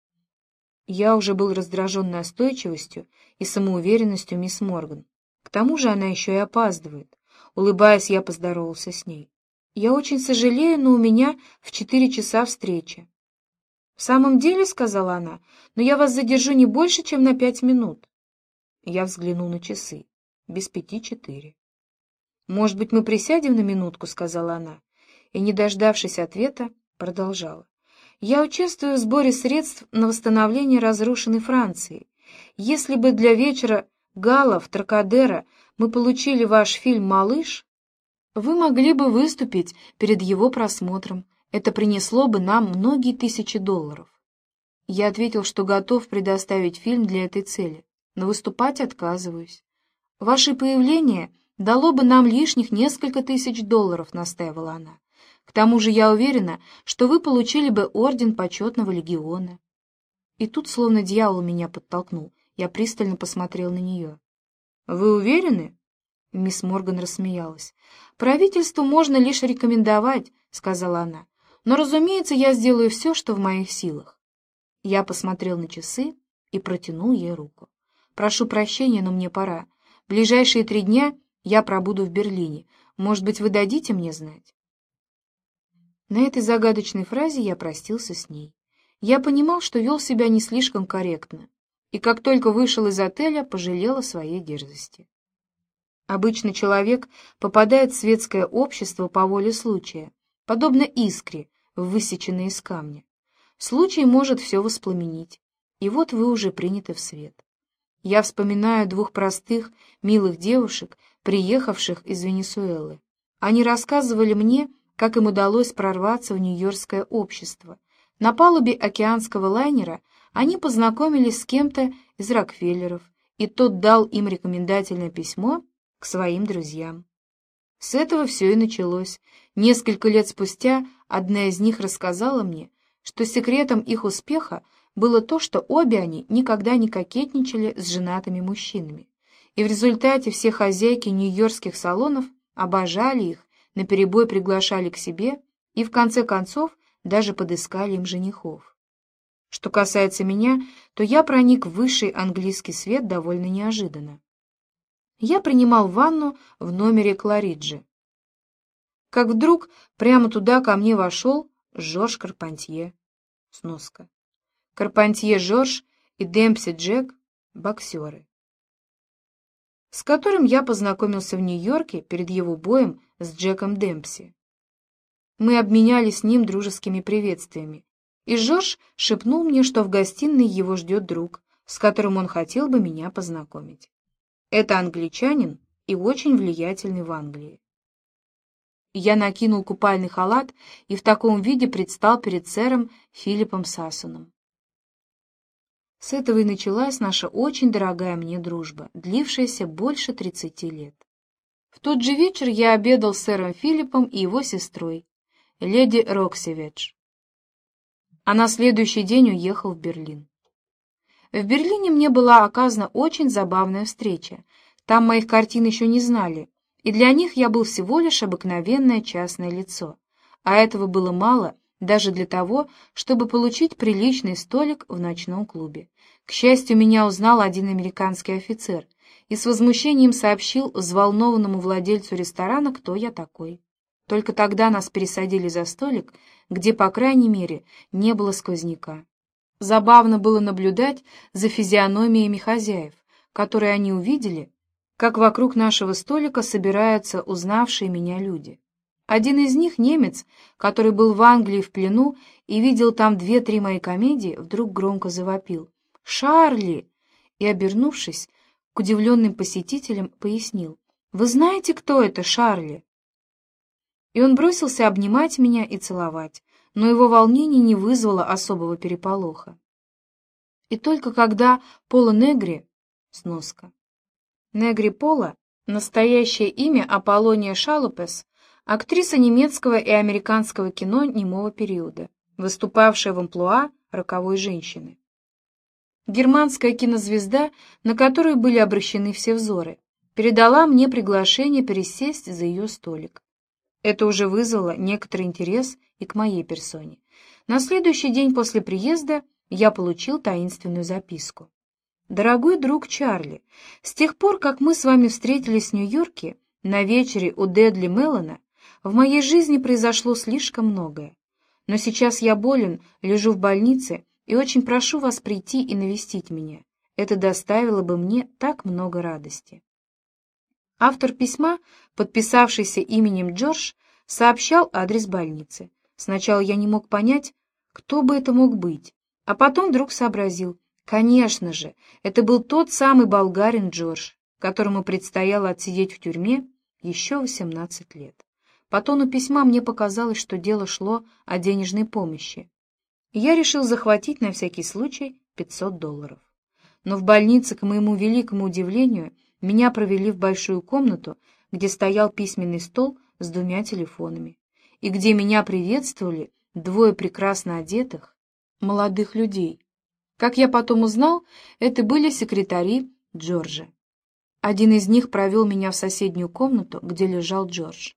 Я уже был раздражен настойчивостью и самоуверенностью мисс Морган. К тому же она еще и опаздывает. Улыбаясь, я поздоровался с ней. «Я очень сожалею, но у меня в четыре часа встреча». «В самом деле, — сказала она, — но я вас задержу не больше, чем на пять минут». Я взглянул на часы. Без пяти четыре. «Может быть, мы присядем на минутку?» — сказала она. И, не дождавшись ответа, продолжала. «Я участвую в сборе средств на восстановление разрушенной Франции. Если бы для вечера гала в Трокадеро мы получили ваш фильм «Малыш», вы могли бы выступить перед его просмотром. Это принесло бы нам многие тысячи долларов». Я ответил, что готов предоставить фильм для этой цели, но выступать отказываюсь. «Ваше появление дало бы нам лишних несколько тысяч долларов», — настаивала она. «К тому же я уверена, что вы получили бы орден почетного легиона». И тут, словно дьявол меня подтолкнул, я пристально посмотрел на нее. «Вы уверены?» Мисс Морган рассмеялась. «Правительству можно лишь рекомендовать», — сказала она. «Но, разумеется, я сделаю все, что в моих силах». Я посмотрел на часы и протянул ей руку. «Прошу прощения, но мне пора. В ближайшие три дня я пробуду в Берлине. Может быть, вы дадите мне знать?» На этой загадочной фразе я простился с ней. Я понимал, что вел себя не слишком корректно, и как только вышел из отеля, пожалел о своей дерзости. Обычно человек попадает в светское общество по воле случая, подобно искре, высеченной из камня. Случай может все воспламенить, и вот вы уже приняты в свет. Я вспоминаю двух простых, милых девушек, приехавших из Венесуэлы. Они рассказывали мне, как им удалось прорваться в нью-йоркское общество. На палубе океанского лайнера они познакомились с кем-то из Рокфеллеров, и тот дал им рекомендательное письмо к своим друзьям. С этого все и началось. Несколько лет спустя одна из них рассказала мне, что секретом их успеха было то, что обе они никогда не кокетничали с женатыми мужчинами, и в результате все хозяйки нью-йоркских салонов обожали их, наперебой приглашали к себе и, в конце концов, даже подыскали им женихов. Что касается меня, то я проник в высший английский свет довольно неожиданно. Я принимал ванну в номере Клариджи. Как вдруг прямо туда ко мне вошел Жорж Карпантье. Сноска. Карпантье Жорж и Демпси Джек — боксеры, с которым я познакомился в Нью-Йорке перед его боем с Джеком Демпси. Мы обменялись с ним дружескими приветствиями, и Жорж шепнул мне, что в гостиной его ждет друг, с которым он хотел бы меня познакомить. Это англичанин и очень влиятельный в Англии. Я накинул купальный халат и в таком виде предстал перед сэром Филиппом Сассоном. С этого и началась наша очень дорогая мне дружба, длившаяся больше тридцати лет. В тот же вечер я обедал с сэром Филиппом и его сестрой, леди Роксиведж, а на следующий день уехал в Берлин. В Берлине мне была оказана очень забавная встреча. Там моих картин еще не знали, и для них я был всего лишь обыкновенное частное лицо, а этого было мало даже для того, чтобы получить приличный столик в ночном клубе. К счастью, меня узнал один американский офицер и с возмущением сообщил взволнованному владельцу ресторана, кто я такой. Только тогда нас пересадили за столик, где, по крайней мере, не было сквозняка. Забавно было наблюдать за физиономиями хозяев, которые они увидели, как вокруг нашего столика собираются узнавшие меня люди. Один из них, немец, который был в Англии в плену и видел там две-три мои комедии, вдруг громко завопил «Шарли!» и, обернувшись к удивленным посетителям, пояснил: «Вы знаете, кто это Шарли?» И он бросился обнимать меня и целовать, но его волнение не вызвало особого переполоха. И только когда Пола Негри, сноска, Негри Пола, настоящее имя Аполлония Шалупес, актриса немецкого и американского кино немого периода, выступавшая в амплуа роковой женщины. Германская кинозвезда, на которую были обращены все взоры, передала мне приглашение пересесть за ее столик. Это уже вызвало некоторый интерес и к моей персоне. На следующий день после приезда я получил таинственную записку. «Дорогой друг Чарли, с тех пор, как мы с вами встретились в Нью-Йорке на вечере у Дедли Меллона, в моей жизни произошло слишком многое. Но сейчас я болен, лежу в больнице и очень прошу вас прийти и навестить меня. Это доставило бы мне так много радости». Автор письма, подписавшийся именем Джордж, сообщал адрес больницы. Сначала я не мог понять, кто бы это мог быть, а потом вдруг сообразил: конечно же, это был тот самый болгарин Джордж, которому предстояло отсидеть в тюрьме еще восемнадцать лет. По тону письма мне показалось, что дело шло о денежной помощи. Я решил захватить на всякий случай пятьсот долларов. Но в больнице, к моему великому удивлению, меня провели в большую комнату, где стоял письменный стол с двумя телефонами, и где меня приветствовали двое прекрасно одетых молодых людей. Как я потом узнал, это были секретари Джорджа. Один из них провел меня в соседнюю комнату, где лежал Джордж.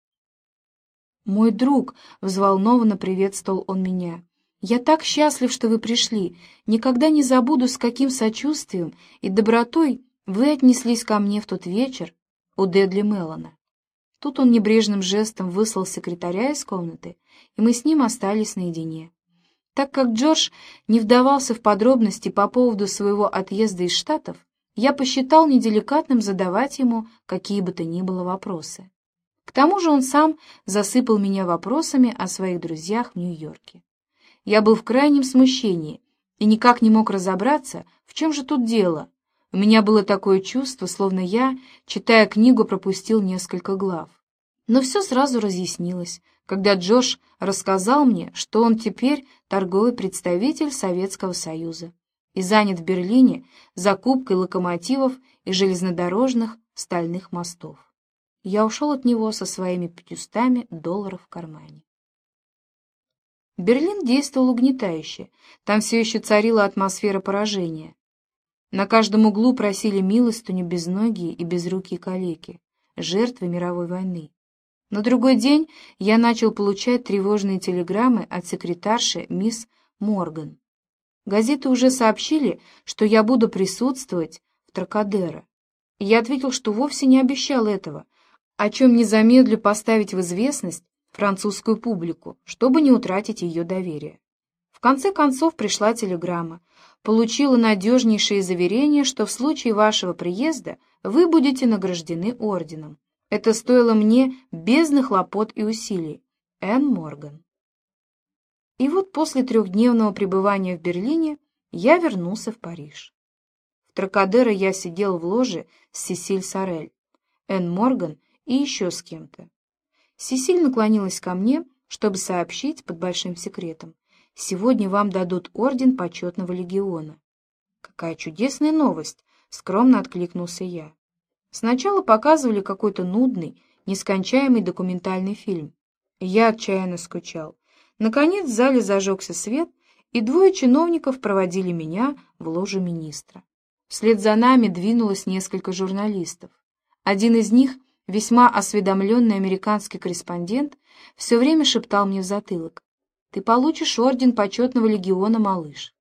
«Мой друг», — взволнованно приветствовал он меня, — «я так счастлив, что вы пришли. Никогда не забуду, с каким сочувствием и добротой вы отнеслись ко мне в тот вечер у Дедли Меллона». Тут он небрежным жестом выслал секретаря из комнаты, и мы с ним остались наедине. Так как Джордж не вдавался в подробности по поводу своего отъезда из Штатов, я посчитал неделикатным задавать ему какие бы то ни было вопросы. К тому же он сам засыпал меня вопросами о своих друзьях в Нью-Йорке. Я был в крайнем смущении и никак не мог разобраться, в чем же тут дело. У меня было такое чувство, словно я, читая книгу, пропустил несколько глав. Но все сразу разъяснилось, когда Джордж рассказал мне, что он теперь торговый представитель Советского Союза и занят в Берлине закупкой локомотивов и железнодорожных стальных мостов. Я ушел от него со своими пятьюстами долларов в кармане. Берлин действовал угнетающе, там все еще царила атмосфера поражения. На каждом углу просили милостыню безногие и безрукие калеки, жертвы мировой войны. На другой день я начал получать тревожные телеграммы от секретарши мисс Морган. Газеты уже сообщили, что я буду присутствовать в Трокадеро. И я ответил, что вовсе не обещал этого, о чем не замедлю поставить в известность французскую публику, чтобы не утратить ее доверие. В конце концов пришла телеграмма. Получила надежнейшее заверение, что в случае вашего приезда вы будете награждены орденом. Это стоило мне бездны хлопот и усилий. Энн Морган. И вот после трехдневного пребывания в Берлине я вернулся в Париж. В Трокадеро я сидел в ложе с Сесиль Сорель, Энн Морган и еще с кем-то. Сесиль наклонилась ко мне, чтобы сообщить под большим секретом: «Сегодня вам дадут орден почетного легиона». «Какая чудесная новость!» — скромно откликнулся я. Сначала показывали какой-то нудный, нескончаемый документальный фильм. Я отчаянно скучал. Наконец в зале зажегся свет, и двое чиновников проводили меня в ложу министра. Вслед за нами двинулось несколько журналистов. Один из них, весьма осведомленный американский корреспондент, все время шептал мне в затылок: «Ты получишь орден почетного легиона, малыш».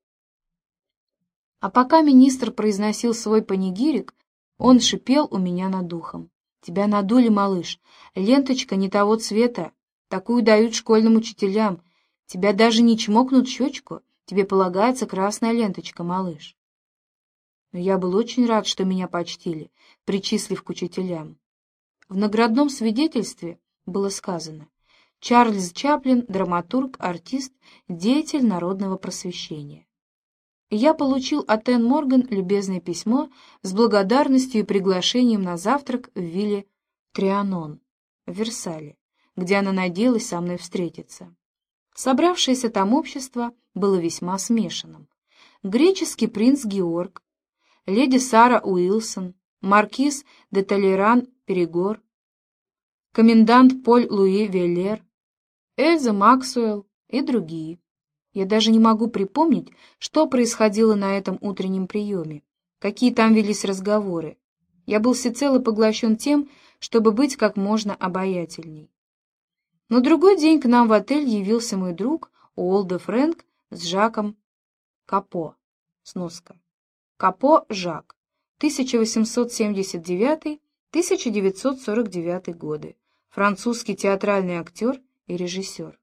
А пока министр произносил свой панигирик, он шипел у меня над духом: «Тебя надули, малыш, ленточка не того цвета, такую дают школьным учителям, тебя даже не чмокнут в щечку, тебе полагается красная ленточка, малыш». Но я был очень рад, что меня почтили, причислив к учителям. В наградном свидетельстве было сказано: Чарльз Чаплин, драматург, артист, деятель народного просвещения. И я получил от Энн Морган любезное письмо с благодарностью и приглашением на завтрак в вилле Трианон в Версале, где она надеялась со мной встретиться. Собравшееся там общество было весьма смешанным. Греческий принц Георг, леди Сара Уилсон, маркиз де Толеран-Перегор, комендант Поль Луи Веллер, Эльза Максуэлл и другие. Я даже не могу припомнить, что происходило на этом утреннем приеме, какие там велись разговоры. Я был всецело поглощен тем, чтобы быть как можно обаятельней. На другой день к нам в отель явился мой друг Уолда Фрэнк с Жаком Капо. Сноска. Капо Жак. тысяча восемьсот семьдесят девятый — тысяча девятьсот сорок девятый годы. Французский театральный актер и режиссер,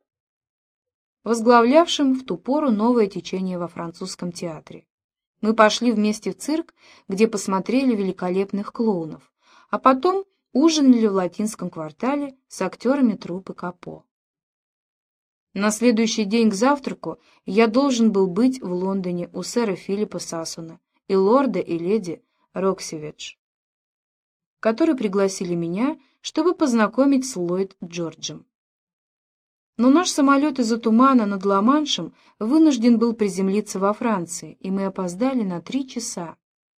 возглавлявшим в ту пору новое течение во французском театре. Мы пошли вместе в цирк, где посмотрели великолепных клоунов, а потом ужинали в латинском квартале с актерами труппы Капо. На следующий день к завтраку я должен был быть в Лондоне у сэра Филиппа Сассона и лорда и леди Роксиведж, которые пригласили меня, чтобы познакомить с Ллойд Джорджем. Но наш самолет из-за тумана над Ла-Маншем вынужден был приземлиться во Франции, и мы опоздали на три часа.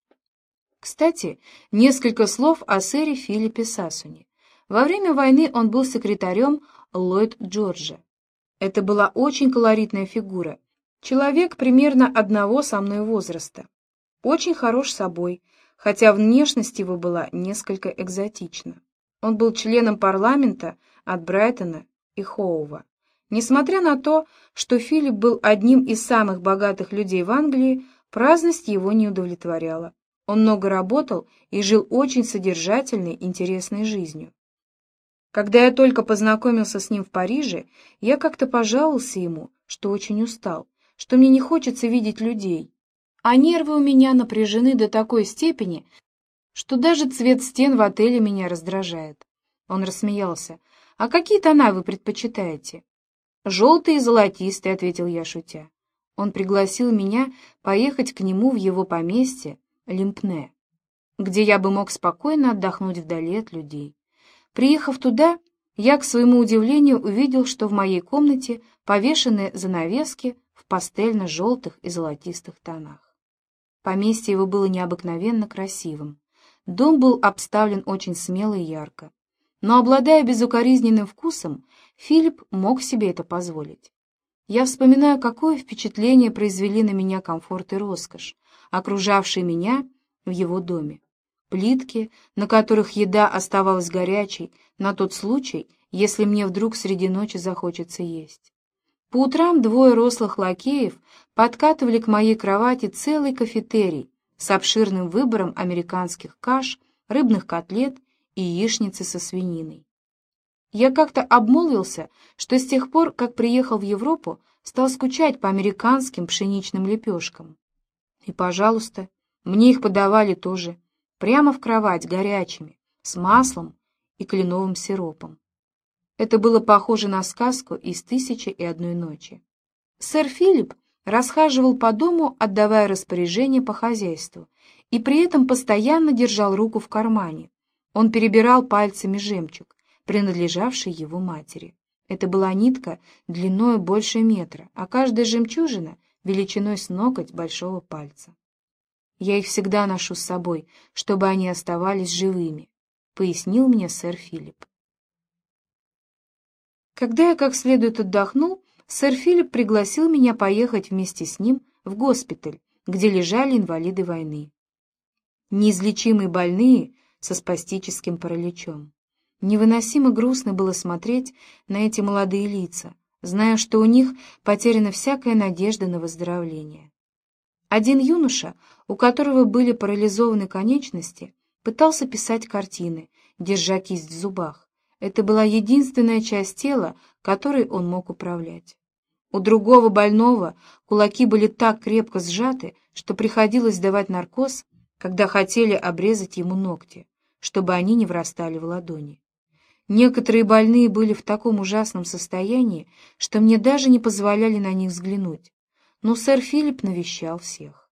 Кстати, несколько слов о сэре Филиппе Сассоне. Во время войны он был секретарем Ллойд Джорджа. Это была очень колоритная фигура, человек примерно одного со мной возраста, очень хорош собой, хотя внешность его была несколько экзотична. Он был членом парламента от Брайтона и Хоува. Несмотря на то, что Филипп был одним из самых богатых людей в Англии, праздность его не удовлетворяла. Он много работал и жил очень содержательной, интересной жизнью. Когда я только познакомился с ним в Париже, я как-то пожаловался ему, что очень устал, что мне не хочется видеть людей, а нервы у меня напряжены до такой степени, что даже цвет стен в отеле меня раздражает. Он рассмеялся. «А какие тона вы предпочитаете?» «Желтый и золотистый», — ответил я, шутя. Он пригласил меня поехать к нему в его поместье Лимпне, где я бы мог спокойно отдохнуть вдали от людей. Приехав туда, я, к своему удивлению, увидел, что в моей комнате повешены занавески в пастельно-желтых и золотистых тонах. Поместье его было необыкновенно красивым. Дом был обставлен очень смело и ярко. Но, обладая безукоризненным вкусом, Филипп мог себе это позволить. Я вспоминаю, какое впечатление произвели на меня комфорт и роскошь, окружавшие меня в его доме. Плитки, на которых еда оставалась горячей, на тот случай, если мне вдруг среди ночи захочется есть. По утрам двое рослых лакеев подкатывали к моей кровати целый кафетерий с обширным выбором американских каш, рыбных котлет и яичницы со свининой. Я как-то обмолвился, что с тех пор, как приехал в Европу, стал скучать по американским пшеничным лепешкам. И, пожалуйста, мне их подавали тоже, прямо в кровать, горячими, с маслом и кленовым сиропом. Это было похоже на сказку из «Тысячи и одной ночи». Сэр Филипп расхаживал по дому, отдавая распоряжения по хозяйству, и при этом постоянно держал руку в кармане. Он перебирал пальцами жемчуг, принадлежавший его матери. Это была нитка длиной больше метра, а каждая жемчужина величиной с ноготь большого пальца. «Я их всегда ношу с собой, чтобы они оставались живыми», — пояснил мне сэр Филипп. Когда я как следует отдохнул, сэр Филипп пригласил меня поехать вместе с ним в госпиталь, где лежали инвалиды войны. Неизлечимые больные со спастическим параличом. Невыносимо грустно было смотреть на эти молодые лица, зная, что у них потеряна всякая надежда на выздоровление. Один юноша, у которого были парализованы конечности, пытался писать картины, держа кисть в зубах. Это была единственная часть тела, которой он мог управлять. У другого больного кулаки были так крепко сжаты, что приходилось давать наркоз, когда хотели обрезать ему ногти, чтобы они не врастали в ладони. Некоторые больные были в таком ужасном состоянии, что мне даже не позволяли на них взглянуть, но сэр Филипп навещал всех.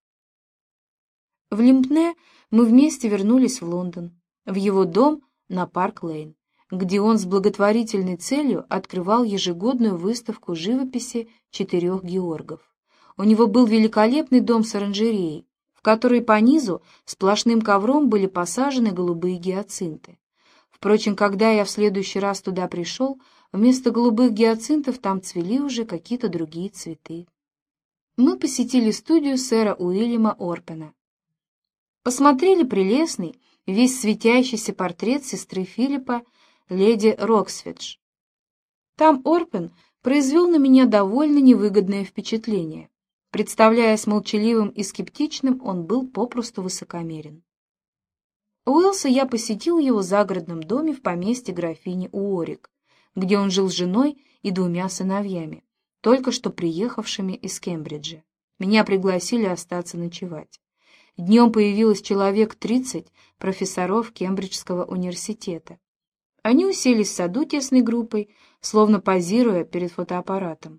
В Лимпне мы вместе вернулись в Лондон, в его дом на Парк-Лейн, где он с благотворительной целью открывал ежегодную выставку живописи четырех Георгов. У него был великолепный дом с оранжереей, в которой по низу сплошным ковром были посажены голубые гиацинты. Впрочем, когда я в следующий раз туда пришел, вместо голубых гиацинтов там цвели уже какие-то другие цветы. Мы посетили студию сэра Уильяма Орпена. Посмотрели прелестный, весь светящийся портрет сестры Филиппа, леди Роксфидж. Там Орпен произвел на меня довольно невыгодное впечатление. Представляясь молчаливым и скептичным, он был попросту высокомерен. Уэллса я посетил в его загородном доме в поместье графини Уорик, где он жил с женой и двумя сыновьями, только что приехавшими из Кембриджа. Меня пригласили остаться ночевать. Днем появилось человек тридцать профессоров Кембриджского университета. Они уселись в саду тесной группой, словно позируя перед фотоаппаратом,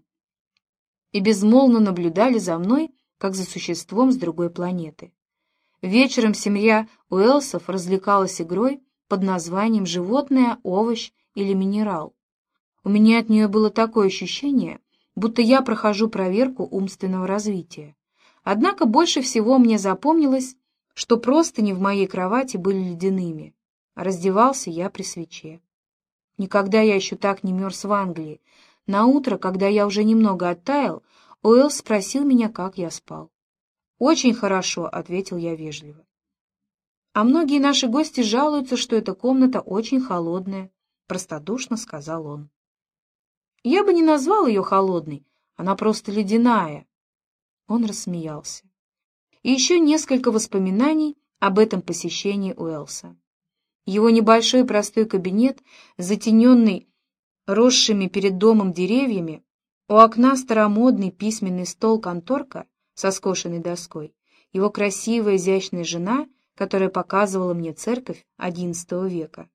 и безмолвно наблюдали за мной, как за существом с другой планеты. Вечером семья Уэллсов развлекалась игрой под названием «Животное, овощ или минерал». У меня от нее было такое ощущение, будто я прохожу проверку умственного развития. Однако больше всего мне запомнилось, что простыни в моей кровати были ледяными, а раздевался я при свече. Никогда я еще так не мерз в Англии. Наутро, когда я уже немного оттаял, Уэллс спросил меня, как я спал. «Очень хорошо», — ответил я вежливо. «А многие наши гости жалуются, что эта комната очень холодная», — простодушно сказал он. «Я бы не назвал ее холодной, она просто ледяная». Он рассмеялся. И еще несколько воспоминаний об этом посещении Уэллса. Его небольшой простой кабинет, затененный росшими перед домом деревьями, у окна старомодный письменный стол-конторка со скошенной доской, его красивая изящная жена, которая показывала мне церковь одиннадцатого века.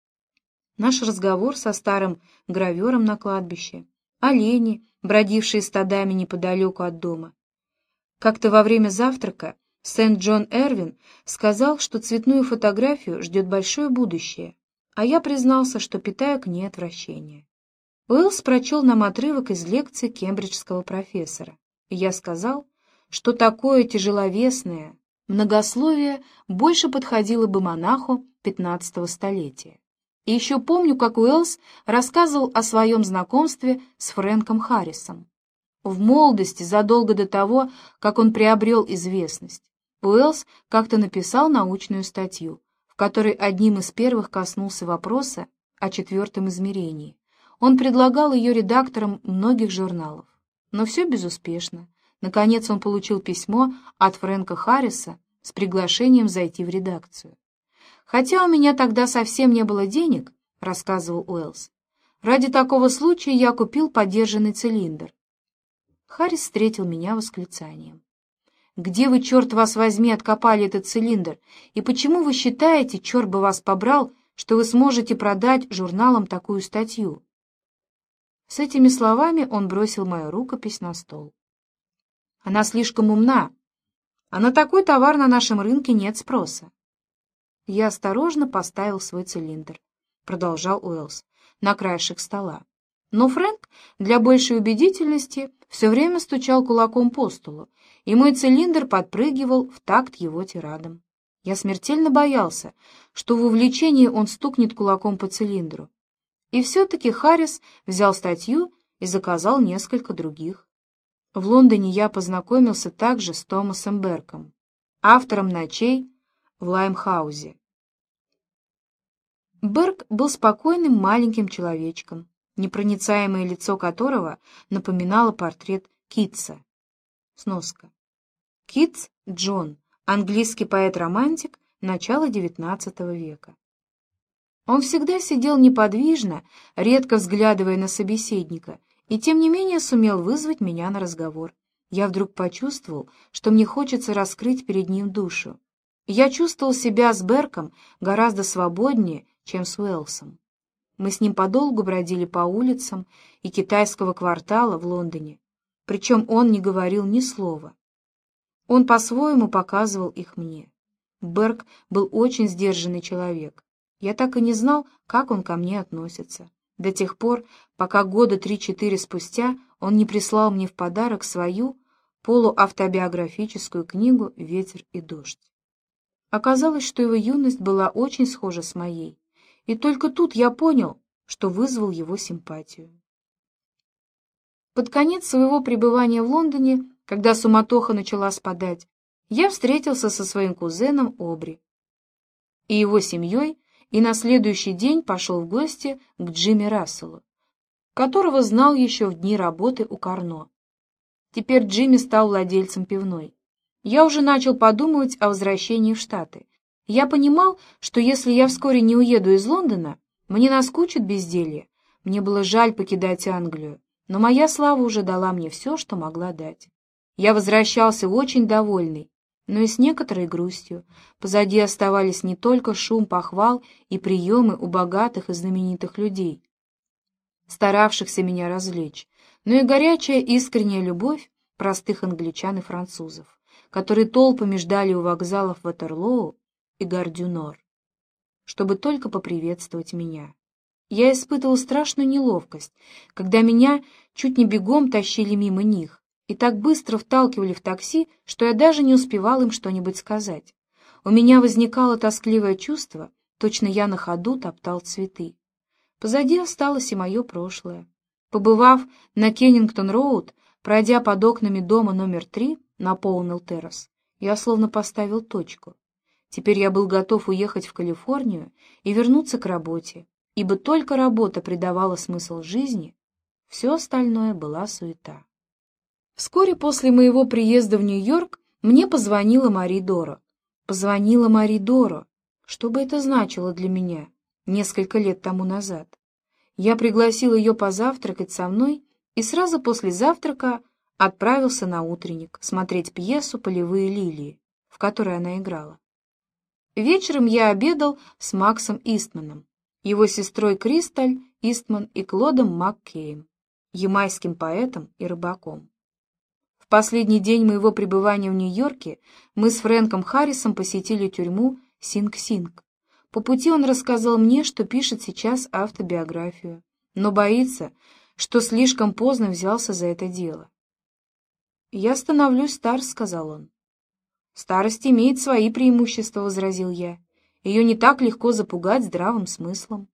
Наш разговор со старым гравером на кладбище, олени, бродившие стадами неподалеку от дома. Как-то во время завтрака Сент-Джон Эрвин сказал, что цветную фотографию ждет большое будущее, а я признался, что питаю к ней отвращение. Уэллс прочел нам отрывок из лекции кембриджского профессора, и я сказал, что такое тяжеловесное многословие больше подходило бы монаху пятнадцатого столетия. И еще помню, как Уэллс рассказывал о своем знакомстве с Фрэнком Харрисом. В молодости, задолго до того, как он приобрел известность, Уэллс как-то написал научную статью, в которой одним из первых коснулся вопроса о четвертом измерении. Он предлагал ее редакторам многих журналов, но все безуспешно. Наконец он получил письмо от Фрэнка Харриса с приглашением зайти в редакцию. «Хотя у меня тогда совсем не было денег», — рассказывал Уэллс, «ради такого случая я купил подержанный цилиндр». Харрис встретил меня восклицанием. «Где вы, черт вас возьми, откопали этот цилиндр? И почему вы считаете, черт бы вас побрал, что вы сможете продать журналам такую статью?» С этими словами он бросил мою рукопись на стол. Она слишком умна, а на такой товар на нашем рынке нет спроса. Я осторожно поставил свой цилиндр, продолжал Уэллс, на краешек стола. Но Фрэнк для большей убедительности все время стучал кулаком по столу, и мой цилиндр подпрыгивал в такт его тирадам. Я смертельно боялся, что в увлечении он стукнет кулаком по цилиндру. И все-таки Харрис взял статью и заказал несколько других. В Лондоне я познакомился также с Томасом Берком, автором «Ночей» в Лаймхаузе. Берк был спокойным маленьким человечком, непроницаемое лицо которого напоминало портрет Китса. Сноска. Китс Джон, английский поэт-романтик начала девятнадцатого века. Он всегда сидел неподвижно, редко взглядывая на собеседника, и тем не менее сумел вызвать меня на разговор. Я вдруг почувствовал, что мне хочется раскрыть перед ним душу. Я чувствовал себя с Берком гораздо свободнее, чем с Уэллсом. Мы с ним подолгу бродили по улицам и китайского квартала в Лондоне, причем он не говорил ни слова. Он по-своему показывал их мне. Берк был очень сдержанный человек. Я так и не знал, как он ко мне относится, до тех пор, пока года три-четыре спустя он не прислал мне в подарок свою полуавтобиографическую книгу «Ветер и дождь». Оказалось, что его юность была очень схожа с моей, и только тут я понял, что вызвал его симпатию. Под конец своего пребывания в Лондоне, когда суматоха начала спадать, я встретился со своим кузеном Обри и его семьей, и на следующий день пошел в гости к Джимми Расселу, которого знал еще в дни работы у Карно. Теперь Джимми стал владельцем пивной. Я уже начал подумывать о возвращении в Штаты. Я понимал, что если я вскоре не уеду из Лондона, мне наскучит безделье. Мне было жаль покидать Англию, но моя слава уже дала мне все, что могла дать. Я возвращался очень довольный, но и с некоторой грустью. Позади оставались не только шум похвал и приемы у богатых и знаменитых людей, старавшихся меня развлечь, но и горячая искренняя любовь простых англичан и французов, которые толпами ждали у вокзалов Ватерлоу и Гар-дю-Нор, чтобы только поприветствовать меня. Я испытывал страшную неловкость, когда меня чуть не бегом тащили мимо них и так быстро вталкивали в такси, что я даже не успевал им что-нибудь сказать. У меня возникало тоскливое чувство, точно я на ходу топтал цветы. Позади осталось и мое прошлое. Побывав на Кеннингтон-роуд, пройдя под окнами дома номер три на Поунелл-террас, я словно поставил точку. Теперь я был готов уехать в Калифорнию и вернуться к работе, ибо только работа придавала смысл жизни, все остальное была суета. Вскоре после моего приезда в Нью-Йорк мне позвонила Мари Доро. Позвонила Мари Доро. Что бы это значило для меня несколько лет тому назад? Я пригласил ее позавтракать со мной и сразу после завтрака отправился на утренник смотреть пьесу «Полевые лилии», в которой она играла. Вечером я обедал с Максом Истманом, его сестрой Кристаль Истман и Клодом Маккеем, ямайским поэтом и рыбаком. В последний день моего пребывания в Нью-Йорке мы с Фрэнком Харрисом посетили тюрьму Синг-Синг. По пути он рассказал мне, что пишет сейчас автобиографию, но боится, что слишком поздно взялся за это дело. «Я становлюсь стар», — сказал он. «Старость имеет свои преимущества», — возразил я. «Ее не так легко запугать здравым смыслом».